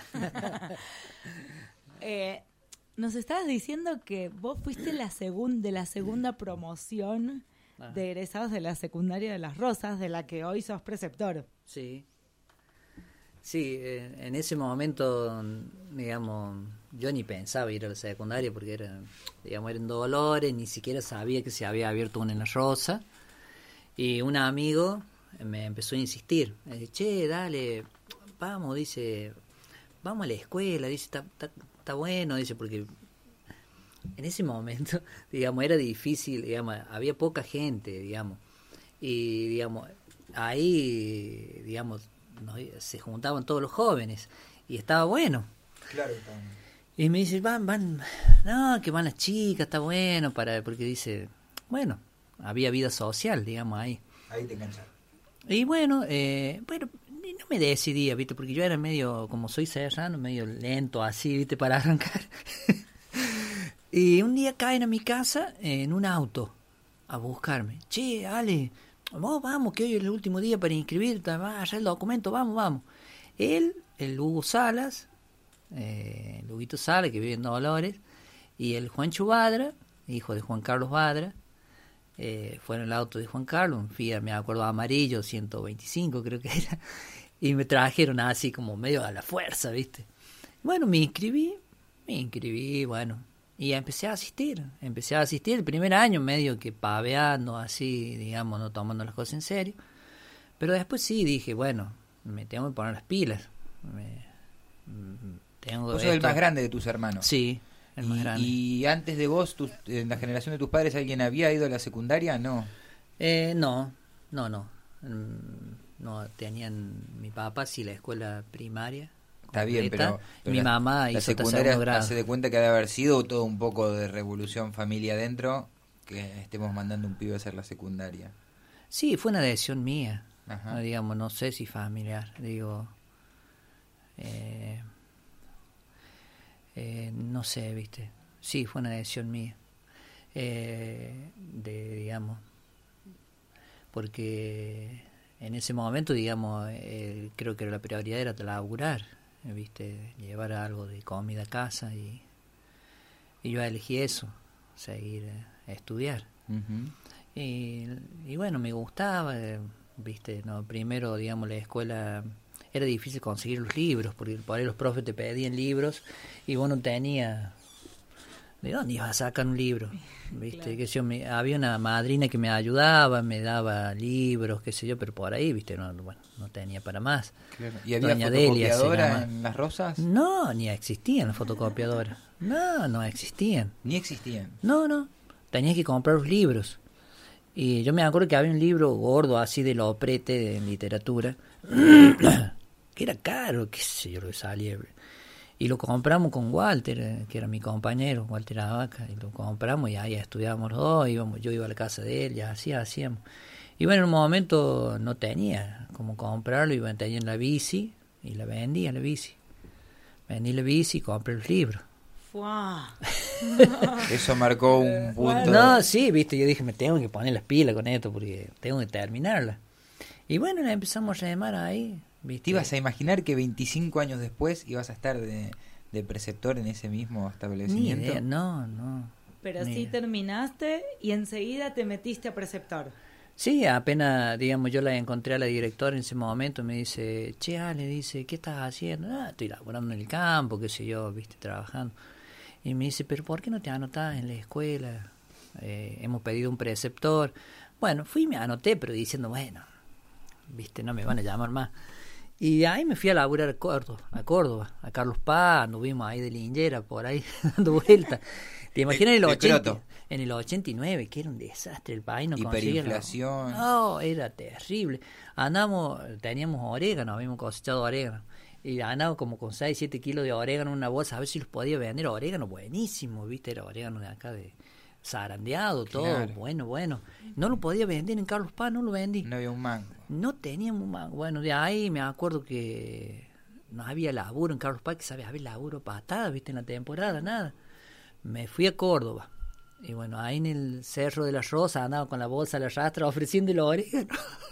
nos estabas diciendo que vos fuiste de la segunda promoción de egresados de la secundaria de Las Rosas, de la que hoy sos preceptor. Sí. Sí, en ese momento, digamos, yo ni pensaba ir a la secundaria porque era en Dolores, ni siquiera sabía que se había abierto una en La Rosa. Y un amigo me empezó a insistir, me dice, che, dale, vamos, dice, vamos a la escuela, dice, está bueno, dice, porque en ese momento, digamos, era difícil, digamos, había poca gente, digamos, y, digamos, ahí, digamos, se juntaban todos los jóvenes y estaba bueno. Claro. Y me dice, van, no, que van las chicas, está bueno, porque dice, bueno, había vida social, digamos, ahí. Ahí te engancharon. Y bueno, no me decidía, ¿viste? Porque yo era medio, como soy serrano, medio lento así, ¿viste? Para arrancar. Y un día caen a mi casa en un auto a buscarme. Che, Ale, vamos, que hoy es el último día para inscribirte, vas el documento, vamos. Él, el Hugo Salas, el Huguito Salas, que vive en Dolores, y el Juancho Badra, hijo de Juan Carlos Badra, fueron en el auto de Juan Carlos, un Fiat, me acuerdo, amarillo, 125 creo que era, y me trajeron así como medio a la fuerza, ¿viste? Bueno, me inscribí, bueno, y empecé a asistir el primer año medio que paveando así, digamos, no tomando las cosas en serio, pero después sí dije, bueno, me tengo que poner las pilas, Vos sos el más grande de tus hermanos. Sí, el más grande. ¿Y antes de vos, en la generación de tus padres, alguien había ido a la secundaria? No. No, tenían mi papá sí la escuela primaria. Está bien, pero mi mamá hizo secundaria, hace de cuenta que debe haber sido todo un poco de revolución familia adentro, que estemos mandando un pibe a hacer la secundaria. Sí, fue una decisión mía. No, digamos, no sé si familiar, digo, no sé, viste. Sí, fue una decisión mía. Digamos, porque en ese momento, digamos, creo que la prioridad era laburar, ¿viste? Llevar algo de comida a casa y yo elegí eso, seguir a estudiar. Y bueno, me gustaba, ¿viste? No, primero, digamos, la escuela era difícil conseguir los libros, porque por ahí los profes te pedían libros y vos no tenías... ¿De dónde ibas a sacar un libro? ¿Viste? Claro. Que había una madrina que me ayudaba, me daba libros, qué sé yo, pero por ahí, ¿viste? No tenía para más. Claro. ¿Y había fotocopiadora en Las Rosas? No, ni existían las fotocopiadoras. No existían. ¿Ni existían? No. Tenías que comprar los libros. Y yo me acuerdo que había un libro gordo así de Loprete en literatura, que era caro, qué sé yo, lo que salía. Y lo compramos con Walter, que era mi compañero, Walter Abaca, y lo compramos y ahí estudiábamos los dos, yo iba a la casa de él, y así hacíamos. Y bueno, en un momento no tenía como comprarlo, iba a tener la bici, y la vendía la bici. Vendí la bici y compré los libros. Eso marcó un punto. No, sí, viste, yo dije, me tengo que poner las pilas con esto, porque tengo que terminarla. Y bueno, la empezamos a remar ahí. ¿Viste? ¿Te ibas a imaginar que 25 años después ibas a estar de preceptor en ese mismo establecimiento? Ni idea, no. Pero sí terminaste y enseguida te metiste a preceptor. Sí, apenas, digamos, yo la encontré a la directora en ese momento, me dice, che, Ale, dice, ¿qué estás haciendo? Estoy laborando en el campo, qué sé yo, viste, trabajando. Y me dice, ¿pero por qué no te anotás en la escuela? Hemos pedido un preceptor. Bueno, fui y me anoté, pero diciendo, bueno, viste, no me van a llamar más. Y ahí me fui a laburar a Córdoba, a Carlos Paz, anduvimos ahí de linchera, por ahí, dando vueltas. ¿Te imaginas en el 89, que era un desastre el país? No hiperinflación. No, era terrible. Teníamos orégano, habíamos cosechado orégano. Y andaba como con 6, 7 kilos de orégano en una bolsa, a ver si los podía vender. Orégano buenísimo, ¿viste? Era orégano de acá de zarandeado, todo, claro. Bueno. No lo podía vender en Carlos Paz, no lo vendí. No había un mango. No teníamos un mango. Bueno, de ahí me acuerdo que no había laburo en Carlos Paz, que sabía, había laburo patada, ¿viste? En la temporada, nada. Me fui a Córdoba. Y bueno, ahí en el Cerro de las Rosas andaba con la bolsa a la rastra ofreciendo el orégano.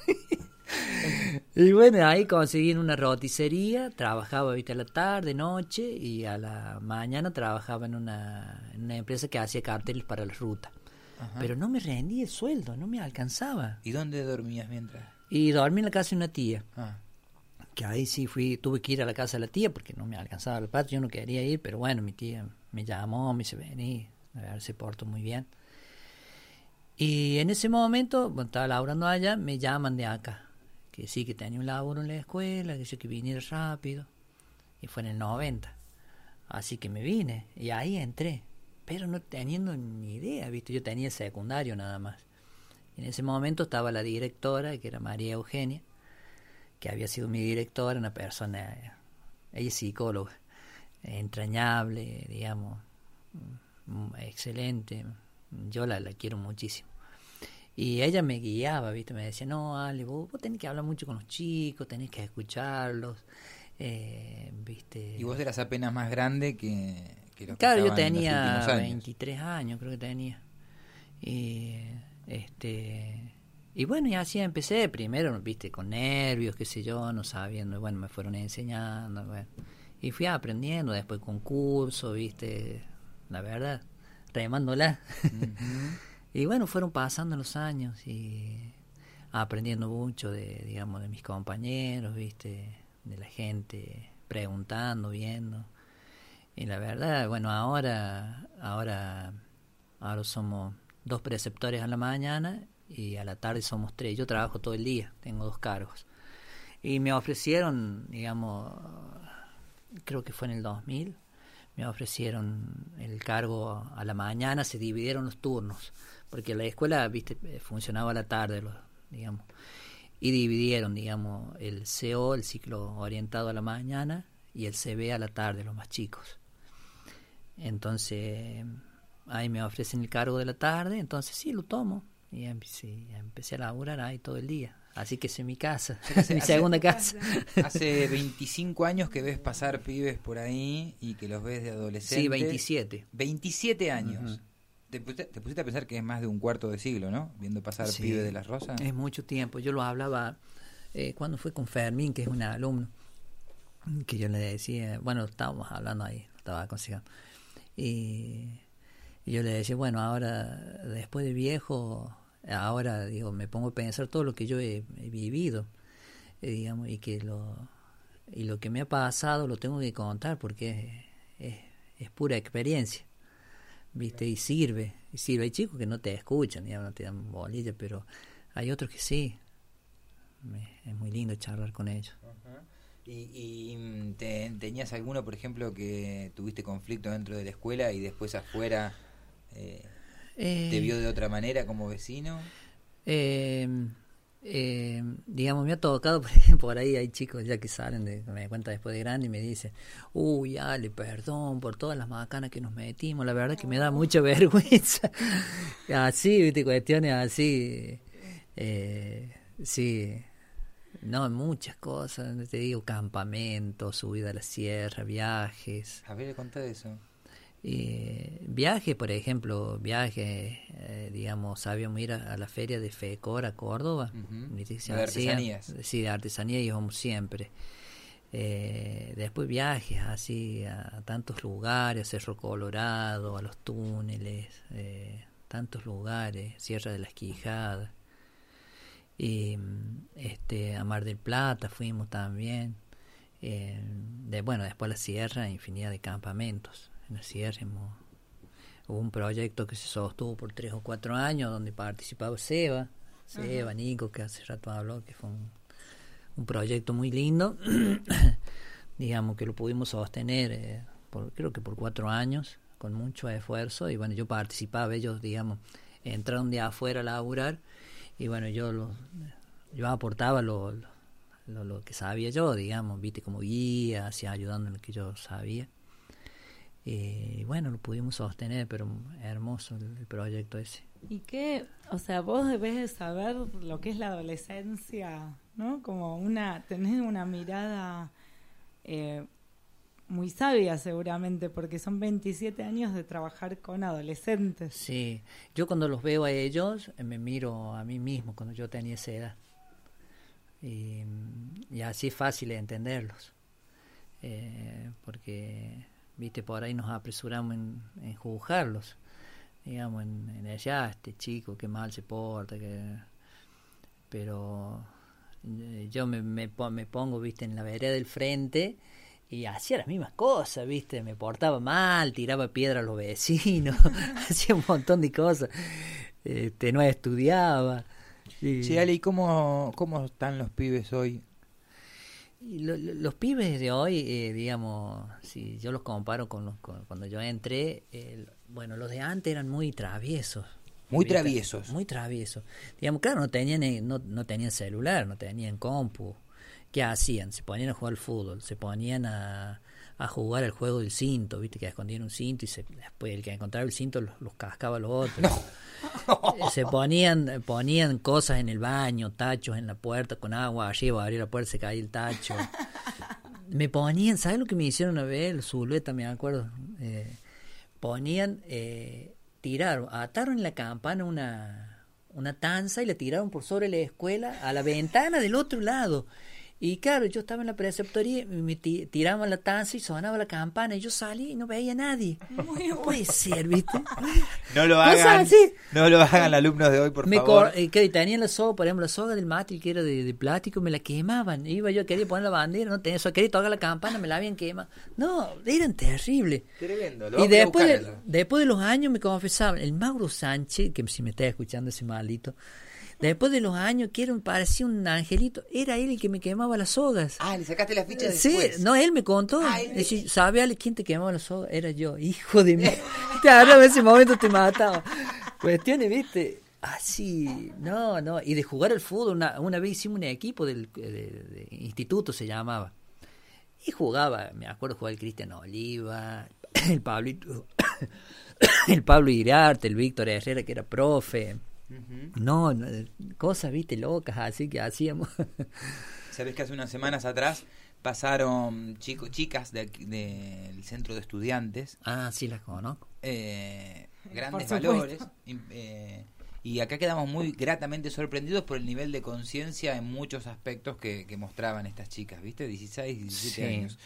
Y bueno, ahí conseguí en una roticería, trabajaba, ¿viste? A la tarde, noche, y a la mañana trabajaba en una empresa que hacía carteles para la ruta. Ajá. Pero no me rendía el sueldo, no me alcanzaba. ¿Y dónde dormías mientras? Y dormí en la casa de una tía. Que ahí sí tuve que ir a la casa de la tía porque no me alcanzaba el patio, yo no quería ir, pero bueno, mi tía me llamó, me dice, vení, a ver, se portó muy bien. Y en ese momento, bueno, estaba laburando allá, me llaman de acá, que sí, que tenía un laburo en la escuela, que yo que viniera rápido, y fue en el 90. Así que me vine, y ahí entré, pero no teniendo ni idea, ¿viste? Yo tenía secundario nada más. En ese momento estaba la directora, que era María Eugenia, que había sido mi directora, una persona, ella es psicóloga, entrañable, digamos, excelente, yo la quiero muchísimo. Y ella me guiaba, ¿viste? Me decía, no, Ale, vos tenés que hablar mucho con los chicos, tenés que escucharlos, ¿viste? Y vos eras apenas más grande que los que claro, yo estaban tenía en los últimos años. 23 años, creo que tenía. Y bueno, y así empecé, primero, ¿viste? Con nervios, qué sé yo, no sabiendo, bueno, me fueron enseñando, bueno. Y fui aprendiendo, después con curso, ¿viste? La verdad, remándola. Uh-huh. Y bueno, fueron pasando los años y aprendiendo mucho de mis compañeros, ¿viste? De la gente, preguntando, viendo. Y la verdad, bueno, ahora somos 2 preceptores a la mañana y a la tarde somos 3. Yo trabajo todo el día, tengo 2 cargos. Y me ofrecieron, creo que fue en el 2000, me ofrecieron el cargo a la mañana, se dividieron los turnos, porque la escuela, ¿viste? Funcionaba a la tarde, y dividieron, el CO, el ciclo orientado a la mañana, y el CB a la tarde, los más chicos. Entonces, ahí me ofrecen el cargo de la tarde, entonces sí, lo tomo, y empecé a laburar ahí todo el día. Así que es mi casa, mi segunda casa. Hace 25 años que ves pasar pibes por ahí y que los ves de adolescentes. Sí, 27. 27 años. Uh-huh. Te pusiste a pensar que es más de un cuarto de siglo, ¿no? Viendo pasar Sí, Pibe de las Rosas. Es mucho tiempo. Yo lo hablaba cuando fue con Fermín, que es un alumno, que yo le decía, bueno, estábamos hablando ahí, estaba aconsejando. Y yo le decía, bueno, ahora, después de viejo, ahora, digo, me pongo a pensar todo lo que yo he vivido, digamos, y lo que me ha pasado lo tengo que contar porque es pura experiencia, ¿viste? Y sirve. Hay chicos que no te escuchan, digamos, no te dan bolilla, pero hay otros que sí. Es muy lindo charlar con ellos. ¿Y tenías alguno, por ejemplo, que tuviste conflicto dentro de la escuela y después afuera te vio de otra manera como vecino? Digamos, me ha tocado, por ahí hay chicos ya que salen, me cuentan después de grande y me dicen, uy, Ale, perdón por todas las macanas que nos metimos, la verdad que me da mucha vergüenza. Así, viste, cuestiones así, sí. No, muchas cosas, te digo, campamentos, subida a la sierra, viajes. A ver, contá de eso. Viajes, por ejemplo, digamos, sabíamos ir a la feria de FECOR a Córdoba. De artesanías. Sí, de artesanía íbamos siempre. Después viajes así a tantos lugares, Cerro Colorado, a los túneles, tantos lugares, Sierra de las Quijadas. Y a Mar del Plata fuimos también. Bueno, después a la sierra, infinidad de campamentos. En la sierra hubo un proyecto que se sostuvo por 3 o 4 años donde participaba Seba, Nico, que hace rato habló, que fue un proyecto muy lindo. Digamos que lo pudimos sostener creo que por 4 años con mucho esfuerzo. Y bueno, yo participaba, ellos, digamos, entraron de afuera a laburar. Y bueno, yo aportaba lo que sabía yo, digamos, viste, como guía, así ayudando en lo que yo sabía. Y bueno, lo pudimos sostener, pero hermoso el proyecto ese. ¿Y qué? O sea, vos debés de saber lo que es la adolescencia, ¿no? Como tenés una mirada muy sabia seguramente, porque son 27 años de trabajar con adolescentes. Sí, yo cuando los veo a ellos, me miro a mí mismo cuando yo tenía esa edad. Y así es fácil de entenderlos. Porque, viste, por ahí nos apresuramos en juzgarlos. Digamos, en ella, este chico, qué mal se porta, pero yo me pongo, viste, en la vereda del frente. Y hacía las mismas cosas, ¿viste? Me portaba mal, tiraba piedra a los vecinos, hacía un montón de cosas. No estudiaba. Sí, Ale, ¿y cómo están los pibes hoy? Y los pibes de hoy, digamos, si yo los comparo con cuando yo entré, bueno, los de antes eran muy traviesos. Muy traviesos. Muy traviesos. Digamos, claro, no tenían celular, no tenían compu. ¿Qué hacían? Se ponían a jugar al fútbol, se ponían a jugar al juego del cinto, viste, que escondían un cinto y después el que encontraba el cinto los cascaba a los otros. No. Se ponían cosas en el baño, tachos en la puerta con agua arriba, abría la puerta, se caía el tacho. Me ponían, ¿sabes lo que me hicieron una vez? El Zuleta, me acuerdo. Ataron en la campana una tanza y la tiraron por sobre la escuela a la ventana del otro lado. Y claro, yo estaba en la preceptoría y me tiraban la tanza y sonaba la campana y yo salí y no veía a nadie. No puede ser, ¿viste? No lo hagan, alumnos de hoy, por favor. Tenían la soga, por ejemplo, la soga del mástil que era de plástico, me la quemaban. Iba yo, quería poner la bandera, no tenía eso, quería tocar la campana, me la habían quemado. No, eran terribles. Tremendo. Y después de los años me confesaban, el Mauro Sánchez, que si me está escuchando ese maldito, después de los años, que parecía un angelito, era él el que me quemaba las sogas. Ah, le sacaste la ficha después. Sí, no, él me contó. ¿Sabe Ale quién te quemaba las sogas? Era yo, hijo de mí. Te agarraba en ese momento, te mataba. Cuestiones, viste, así, no. Y de jugar al fútbol, una vez hicimos un equipo de instituto, se llamaba. Y jugaba, me acuerdo, jugaba el Cristian Oliva, el Pablo Iriarte, el Víctor Herrera, que era profe. No, cosas, viste, locas, así que hacíamos. Sabes que hace unas semanas atrás pasaron chicas del centro de estudiantes. Ah, sí, las conozco. Grandes valores. Y acá quedamos muy gratamente sorprendidos por el nivel de conciencia en muchos aspectos que mostraban estas chicas, ¿viste? 16, 17 años.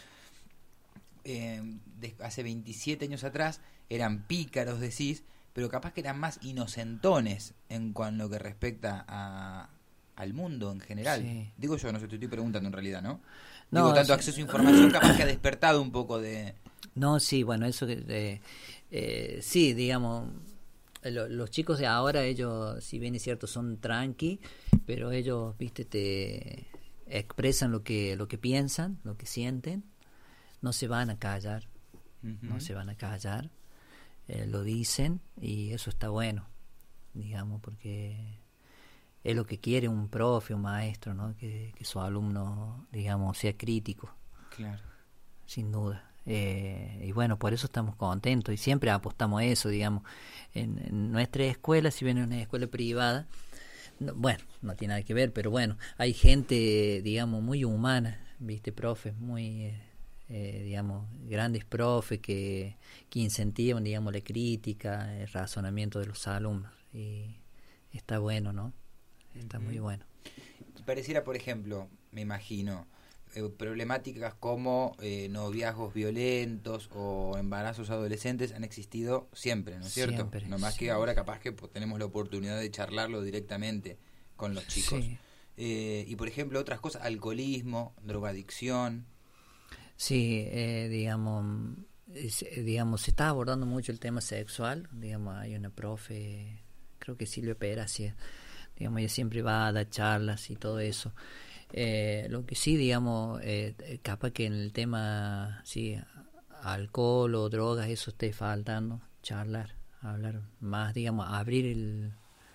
Hace 27 años atrás eran pícaros, decís, pero capaz que eran más inocentones en cuanto a lo que respecta al mundo en general. Sí. Digo yo, no sé, te estoy preguntando en realidad, ¿no? Digo, tanto acceso a información capaz que ha despertado un poco de... No, sí, bueno, eso que... sí, digamos, los chicos de ahora, ellos, si bien es cierto, son tranqui, pero ellos, viste, te expresan lo que piensan, lo que sienten, no se van a callar, no se van a callar, lo dicen, y eso está bueno, digamos, porque es lo que quiere un profe, un maestro, ¿no? Que su alumno, digamos, sea crítico. Claro. Sin duda. Y bueno, por eso estamos contentos y siempre apostamos a eso, digamos. En nuestra escuela, si bien es una escuela privada, bueno, no tiene nada que ver, pero bueno, hay gente, digamos, muy humana, ¿viste? Profes muy... digamos, grandes profes que incentivan, digamos, la crítica, el razonamiento de los alumnos, y está bueno, ¿no? Está muy bueno. Pareciera, por ejemplo, me imagino, problemáticas como noviazgos violentos o embarazos adolescentes han existido siempre, ¿no es cierto? Siempre, no más que ahora capaz que tenemos la oportunidad de charlarlo directamente con los chicos. Sí. Y por ejemplo, otras cosas, alcoholismo, drogadicción... Sí, digamos, se está abordando mucho el tema sexual. Digamos, hay una profe, creo que Silvia Peracia, digamos, ella siempre va a dar charlas y todo eso. Lo que sí, digamos, capaz que en el tema, sí, alcohol o drogas, eso esté faltando, hablar más, digamos, abrir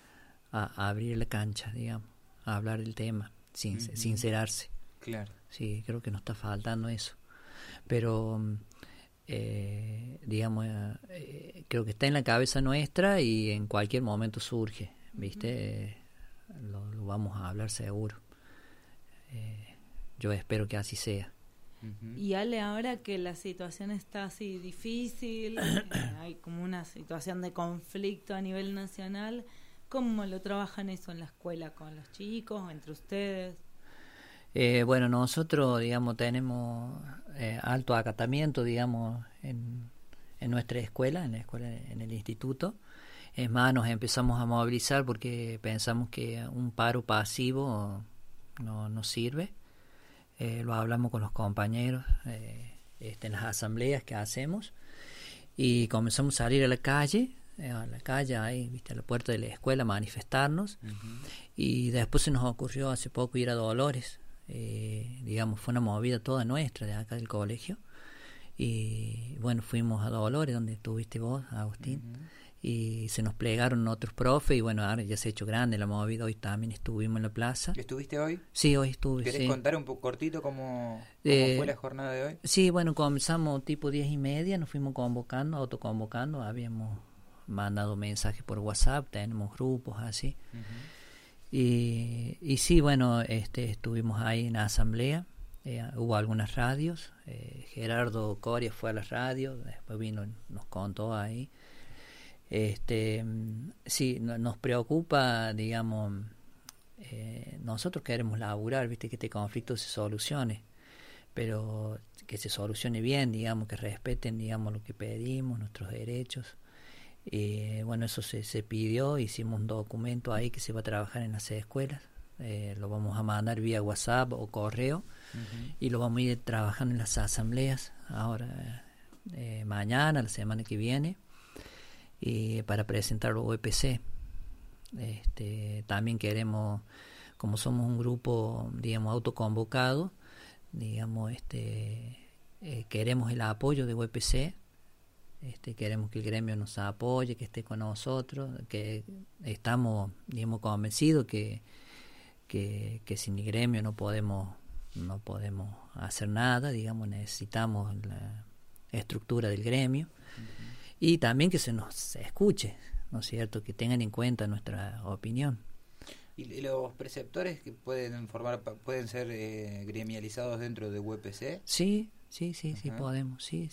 la cancha, digamos, hablar del tema, sincerarse. Claro. Sí, creo que nos está faltando eso. Pero digamos, creo que está en la cabeza nuestra y en cualquier momento surge, ¿viste? Lo vamos a hablar seguro. Yo espero que así sea. Y Ale, ahora que la situación está así difícil, hay como una situación de conflicto a nivel nacional, ¿cómo lo trabajan eso en la escuela con los chicos, entre ustedes? Bueno, nosotros, digamos, tenemos alto acatamiento, digamos, en nuestra escuela, en el instituto. Es más, nos empezamos a movilizar porque pensamos que un paro pasivo no sirve. Lo hablamos con los compañeros en las asambleas que hacemos y comenzamos a salir a la calle ahí, viste, a la puerta de la escuela, a manifestarnos. Y después se nos ocurrió hace poco ir a Dolores. Digamos, fue una movida toda nuestra de acá del colegio, y bueno, fuimos a Dolores donde estuviste vos, Agustín, y se nos plegaron otros profes, y bueno, ahora ya se ha hecho grande la movida. Hoy también estuvimos en la plaza. ¿Estuviste hoy? Sí, hoy estuve. ¿Querés contar un poco cortito cómo fue la jornada de hoy? Sí, bueno, comenzamos tipo 10:30, nos fuimos autoconvocando, habíamos mandado mensajes por WhatsApp, tenemos grupos así. Y sí, bueno, estuvimos ahí en la asamblea, hubo algunas radios, Gerardo Coria fue a la radio, después vino, nos contó ahí. Sí, nos preocupa, digamos, nosotros queremos laburar, viste, que este conflicto se solucione, pero que se solucione bien, digamos, que respeten, digamos, lo que pedimos, nuestros derechos. Y bueno, eso se pidió, hicimos un documento ahí que se va a trabajar en las escuelas, lo vamos a mandar vía WhatsApp o correo, y lo vamos a ir trabajando en las asambleas ahora, mañana, la semana que viene, y para presentarlo a OEPC. También queremos, como somos un grupo, digamos, autoconvocado, digamos, queremos el apoyo de OEPC. Queremos que el gremio nos apoye, que esté con nosotros, que estamos, digamos, convencidos que sin el gremio no podemos hacer nada, digamos, necesitamos la estructura del gremio, y también que se nos escuche, ¿no es cierto?, que tengan en cuenta nuestra opinión. ¿Y los preceptores que pueden ser gremializados dentro de UPC? Sí, podemos, sí,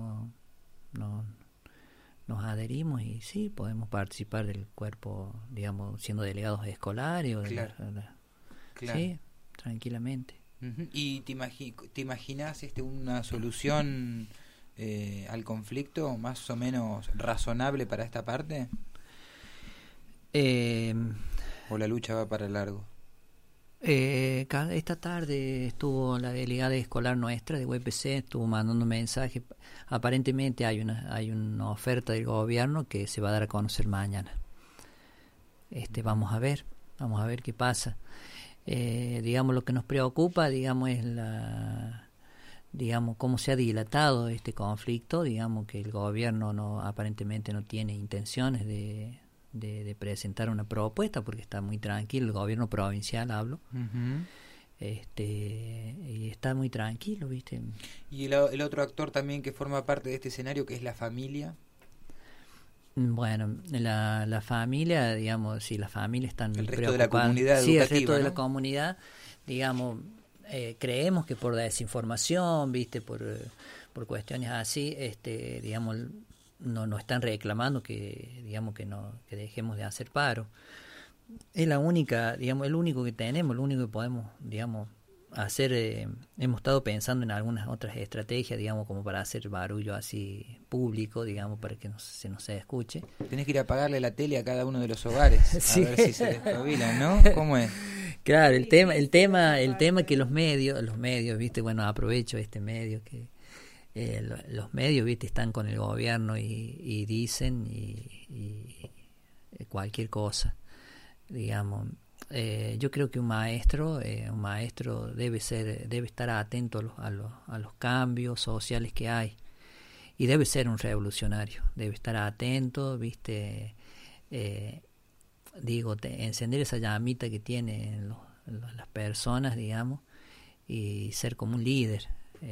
nos adherimos y sí, podemos participar del cuerpo, digamos, siendo delegados escolares. Claro. Sí, tranquilamente. Uh-huh. ¿Y te imaginas una solución al conflicto más o menos razonable para esta parte? ¿O la lucha va para largo? Esta tarde estuvo la delegada escolar nuestra de UPC, estuvo mandando mensajes. Aparentemente hay una oferta del gobierno que se va a dar a conocer mañana. Vamos a ver qué pasa. Digamos, lo que nos preocupa, digamos, es cómo se ha dilatado este conflicto. Digamos que el gobierno aparentemente no tiene intenciones de presentar una propuesta porque está muy tranquilo, el gobierno provincial hablo. Uh-huh. Y está muy tranquilo, ¿viste? Y el otro actor también que forma parte de este escenario, que es la familia. Bueno, la familia, digamos, si la familia está el resto de la comunidad educativa, sí, el resto, ¿no?, de la comunidad, digamos, creemos que por desinformación, ¿viste? Por cuestiones así, digamos, no están reclamando que, digamos, que dejemos de hacer paro. Es la única, digamos, el único que tenemos, lo único que podemos, digamos, hacer. Hemos estado pensando en algunas otras estrategias, digamos, como para hacer barullo así público, digamos, para que no se escuche. Tenés que ir a pagarle la tele a cada uno de los hogares, sí, a ver si se despabilan, ¿no? ¿Cómo es? Claro, el tema que los medios, ¿viste? Bueno, aprovecho este medio que los medios, ¿viste?, están con el gobierno y dicen y cualquier cosa, digamos. Yo creo que un maestro debe estar atento a los cambios sociales que hay y debe ser un revolucionario, debe estar atento, ¿viste? Encender esa llamita que tienen las personas, digamos, y ser como un líder.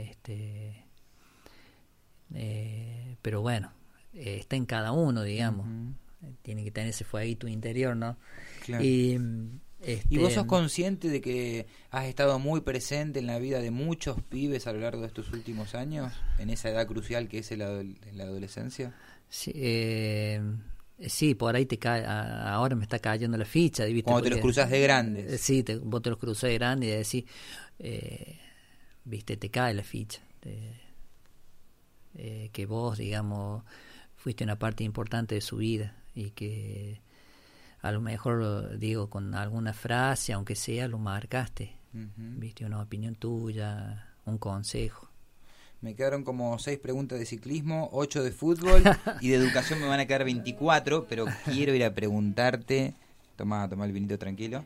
Pero bueno, está en cada uno, digamos. Uh-huh. Tiene que tener ese fueguito interior, ¿no? Claro. ¿Y vos sos consciente de que has estado muy presente en la vida de muchos pibes a lo largo de estos últimos años, en esa edad crucial que es la adolescencia? Sí, por ahí te cae, ahora me está cayendo la ficha, ¿viste? Cuando te los cruzas de grandes. Sí, vos te los cruzás de grandes y decís, ¿viste? Te cae la ficha. Que vos, digamos, fuiste una parte importante de su vida y que a lo mejor, digo, con alguna frase, aunque sea, lo marcaste. Uh-huh. Viste, una opinión tuya, un consejo. Me quedaron como 6 preguntas de ciclismo, 8 de fútbol y de educación me van a quedar 24, pero quiero ir a preguntarte. Toma el vinito tranquilo.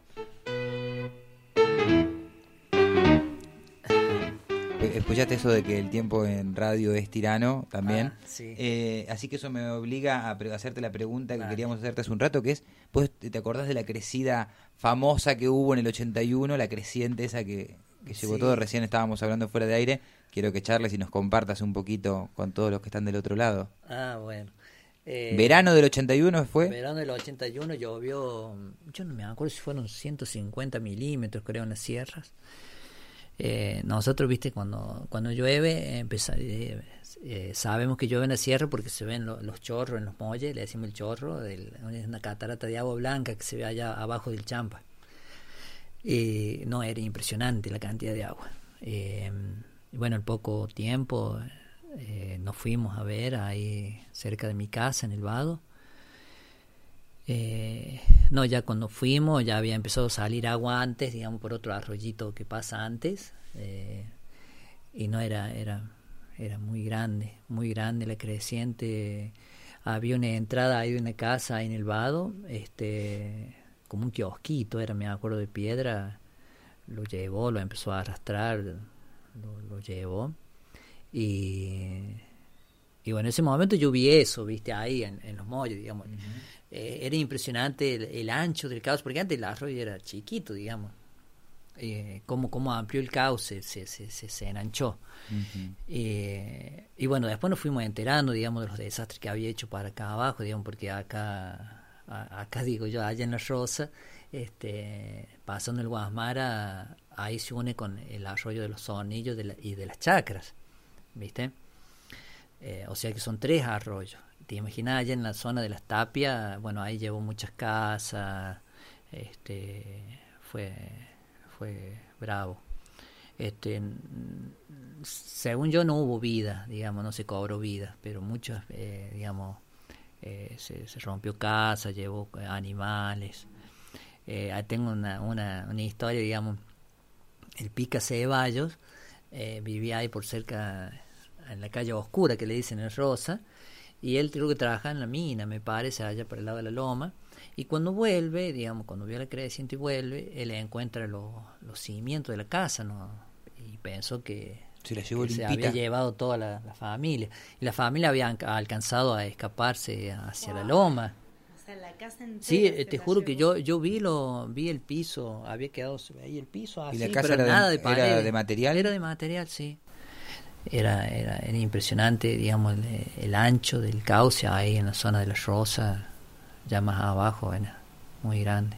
Escuchaste eso de que el tiempo en radio es tirano también. Sí. Así que eso me obliga a hacerte la pregunta que queríamos hacerte hace un rato, que es, ¿vos te acordás de la crecida famosa que hubo en el 81, la creciente esa que llegó todo? Recién estábamos hablando fuera de aire. Quiero que charles y nos compartas un poquito con todos los que están del otro lado. Bueno. ¿Verano del 81 fue? Verano del 81 llovió, yo no me acuerdo si fueron 150 milímetros, creo, en las sierras. Nosotros, viste, cuando llueve sabemos que llueve en la sierra porque se ven los chorros en los molles, le decimos el chorro, es una catarata de agua blanca que se ve allá abajo del Champa. No, era impresionante la cantidad de agua. Bueno, al poco tiempo nos fuimos a ver ahí cerca de mi casa en el Vado. Ya cuando fuimos ya había empezado a salir agua antes, digamos, por otro arroyito que pasa antes, y no era muy grande la creciente. Había una entrada ahí de una casa ahí en el Vado, como un kiosquito era, me acuerdo, de piedra. Lo empezó a arrastrar, lo llevó, y bueno, en ese momento yo vi eso, viste, ahí en los molles, digamos. Uh-huh. Era impresionante el ancho del cauce, porque antes el arroyo era chiquito, digamos. Cómo amplió el cauce, se enanchó. Uh-huh. Y bueno, después nos fuimos enterando, digamos, de los desastres que había hecho para acá abajo, digamos, porque acá acá digo yo, allá en La Rosa, pasando el Guasmara, ahí se une con el arroyo de los Sonillos y de las Chacras, ¿viste? O sea que son 3 arroyos. Te imaginas allá en la zona de las Tapias, bueno, ahí llevó muchas casas, fue bravo. Según yo no hubo vida, digamos, no se cobró vida, pero muchos, digamos, se rompió casa, llevó animales. Tengo una historia, digamos, el Pica Ceballos vivía ahí por cerca, en la calle Oscura, que le dicen en Rosa, y él creo que trabajaba en la mina, me parece, allá por el lado de la loma, y cuando vuelve, digamos, cuando vio la creciente y vuelve, él encuentra los cimientos de la casa, ¿no? Y pensó que se la llevó se había llevado toda la familia, y la familia había alcanzado a escaparse hacia la loma. O sea, la casa entera. Sí, te juro que yo vi el piso, había quedado ahí el piso así, ¿y la casa pero nada de pared. ¿Era de material? Era de material, sí. Era impresionante, digamos, el ancho del cauce ahí en la zona de La Rosa, ya más abajo, era muy grande.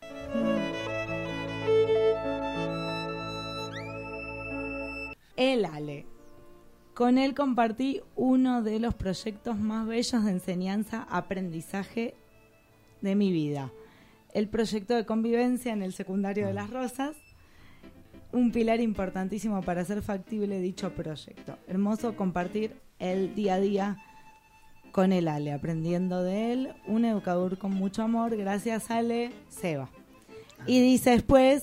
El Ale. Con él compartí uno de los proyectos más bellos de enseñanza, aprendizaje de mi vida. El proyecto de convivencia en el secundario de Las Rosas, un pilar importantísimo para hacer factible dicho proyecto. Hermoso compartir el día a día con el Ale, aprendiendo de él, un educador con mucho amor. Gracias, Ale. Seba. Y dice después,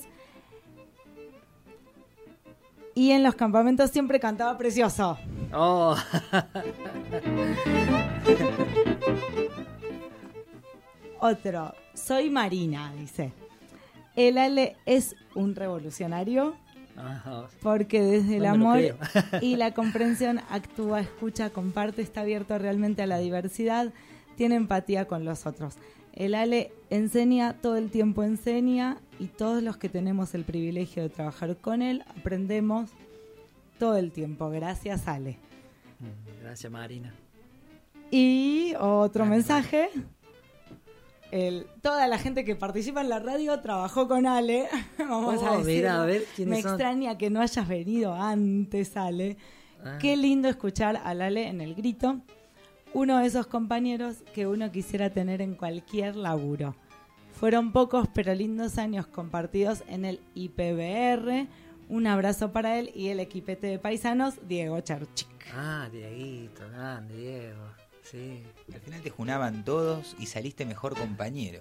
y en los campamentos siempre cantaba precioso. Oh. Otro, soy Marina, dice. El Ale es un revolucionario porque desde el amor y la comprensión actúa, escucha, comparte, está abierto realmente a la diversidad, tiene empatía con los otros. El Ale enseña, todo el tiempo enseña, y todos los que tenemos el privilegio de trabajar con él aprendemos todo el tiempo. Gracias, Ale. Gracias, Marina. Y otro mensaje. Toda la gente que participa en la radio trabajó con Ale. Vamos a decir. Mira, a ver, me extraña que no hayas venido antes, Ale. Qué lindo escuchar al Ale en el grito. Uno de esos compañeros que uno quisiera tener en cualquier laburo. Fueron pocos pero lindos años compartidos en el IPBR. Un abrazo para él y el equipete de paisanos, Diego Charchic. Dieguito, grande, Diego. Sí. Al final te junaban todos y saliste mejor compañero.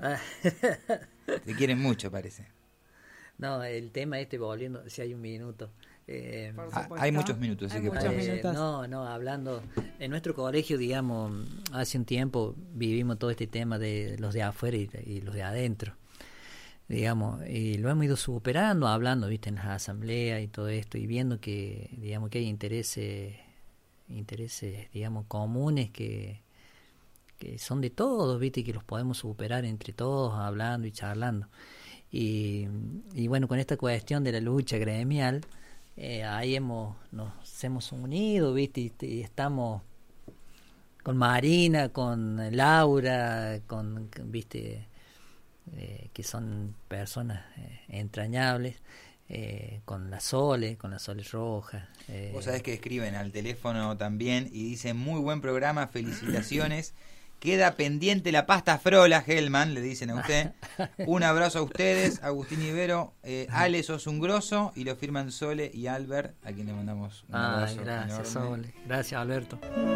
Te quieren mucho, parece. No, el tema volviendo, si hay un minuto. Hay muchos minutos, así que no, hablando en nuestro colegio, digamos, hace un tiempo vivimos todo este tema de los de afuera y los de adentro, digamos, y lo hemos ido superando, hablando, viste, en las asambleas y todo esto, y viendo que, digamos, que hay intereses, digamos, comunes que son de todos, viste, y que los podemos superar entre todos, hablando y charlando. Y bueno, con esta cuestión de la lucha gremial, ahí nos hemos unido, viste, y estamos con Marina, con Laura, viste, que son personas entrañables, con la Sole Roja. Vos sabés que escriben al teléfono también y dicen: muy buen programa, felicitaciones. Queda pendiente la pasta frola, Hellman, le dicen a usted. Un abrazo a ustedes, Agustín Ibero. Ale, sos un grosso. Y lo firman Sole y Albert, a quien le mandamos un abrazo. Gracias, enorme. Sole. Gracias, Alberto.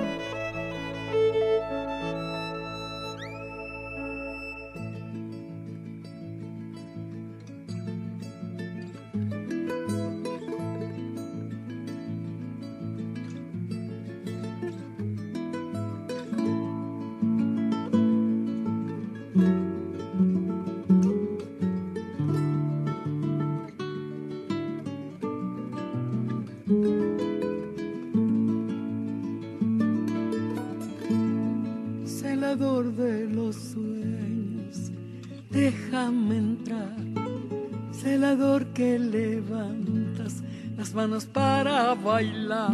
Celador de los sueños, déjame entrar. Celador que levantas las manos para bailar.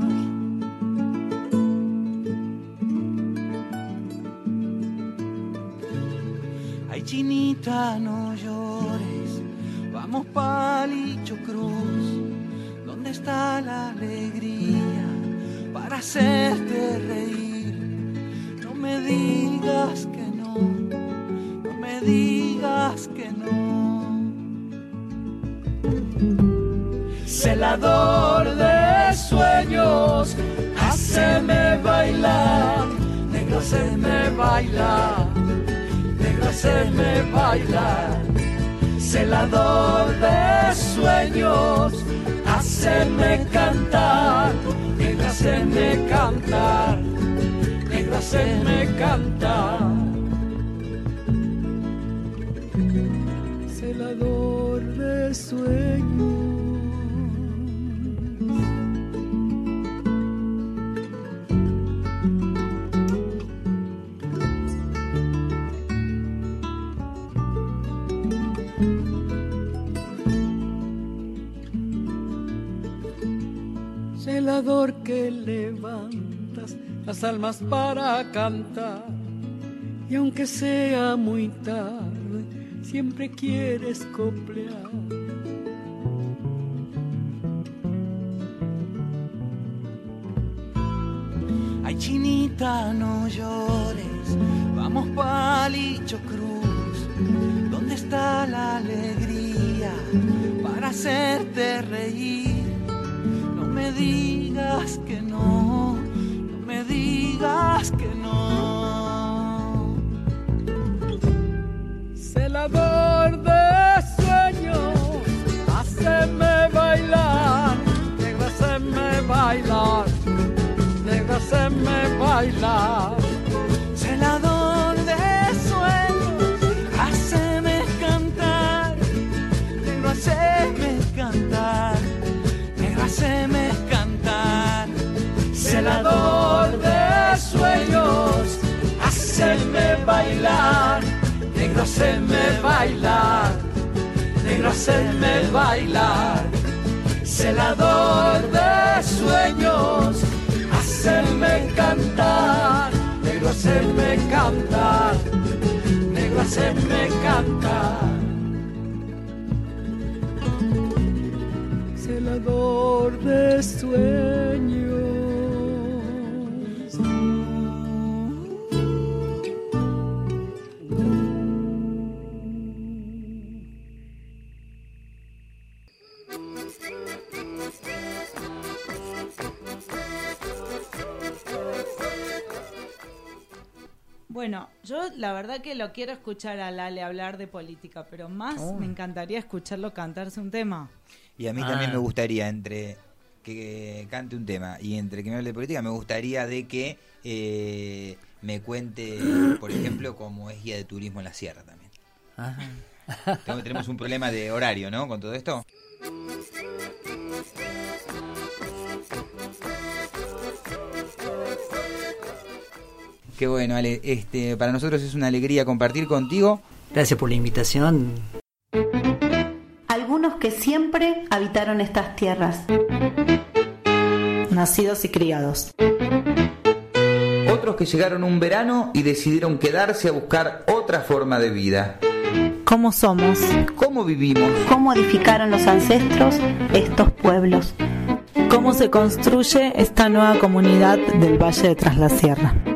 chinita, no llores, vamos Palillo Cruz. ¿Dónde está la alegría para hacerte reír? No me digas que no, no me digas que no. Celador de sueños, haceme bailar, negro, haceme bailar, negro, haceme bailar. Celador de sueños, haceme cantar, negro, haceme cantar, negro, haceme cantar. Celador de sueños. Celador que levantas las almas para cantar, y aunque sea muy tarde, siempre quieres coplear. Ay, chinita, no llores, vamos Palillo Cruz. ¿Dónde está la alegría para hacerte reír? No me digas que no, no me digas que no. Celador de sueños, haceme bailar, negro, haceme bailar, negro, haceme bailar. Celador de sueños, haceme cantar, negro, haceme cantar, negro, haceme cantar. Celador de sueños, haceme bailar, negro, haceme bailar, negro, haceme bailar. Celador de sueños, haceme cantar, negro, haceme cantar, negro, haceme cantar. Celador de sueños. Bueno, yo la verdad que lo quiero escuchar a Lale hablar de política, pero más me encantaría escucharlo cantarse un tema. Y a mí también me gustaría, entre que cante un tema y entre que me hable de política, me gustaría de que me cuente, por ejemplo, cómo es guía de turismo en la sierra también. Tenemos un problema de horario, ¿no? Con todo esto. Qué bueno, Ale. Para nosotros es una alegría compartir contigo. Gracias por la invitación. Algunos que siempre habitaron estas tierras. Nacidos y criados. Otros que llegaron un verano y decidieron quedarse a buscar otra forma de vida. ¿Cómo somos? ¿Cómo vivimos? ¿Cómo edificaron los ancestros estos pueblos? ¿Cómo se construye esta nueva comunidad del Valle de Tras la Sierra?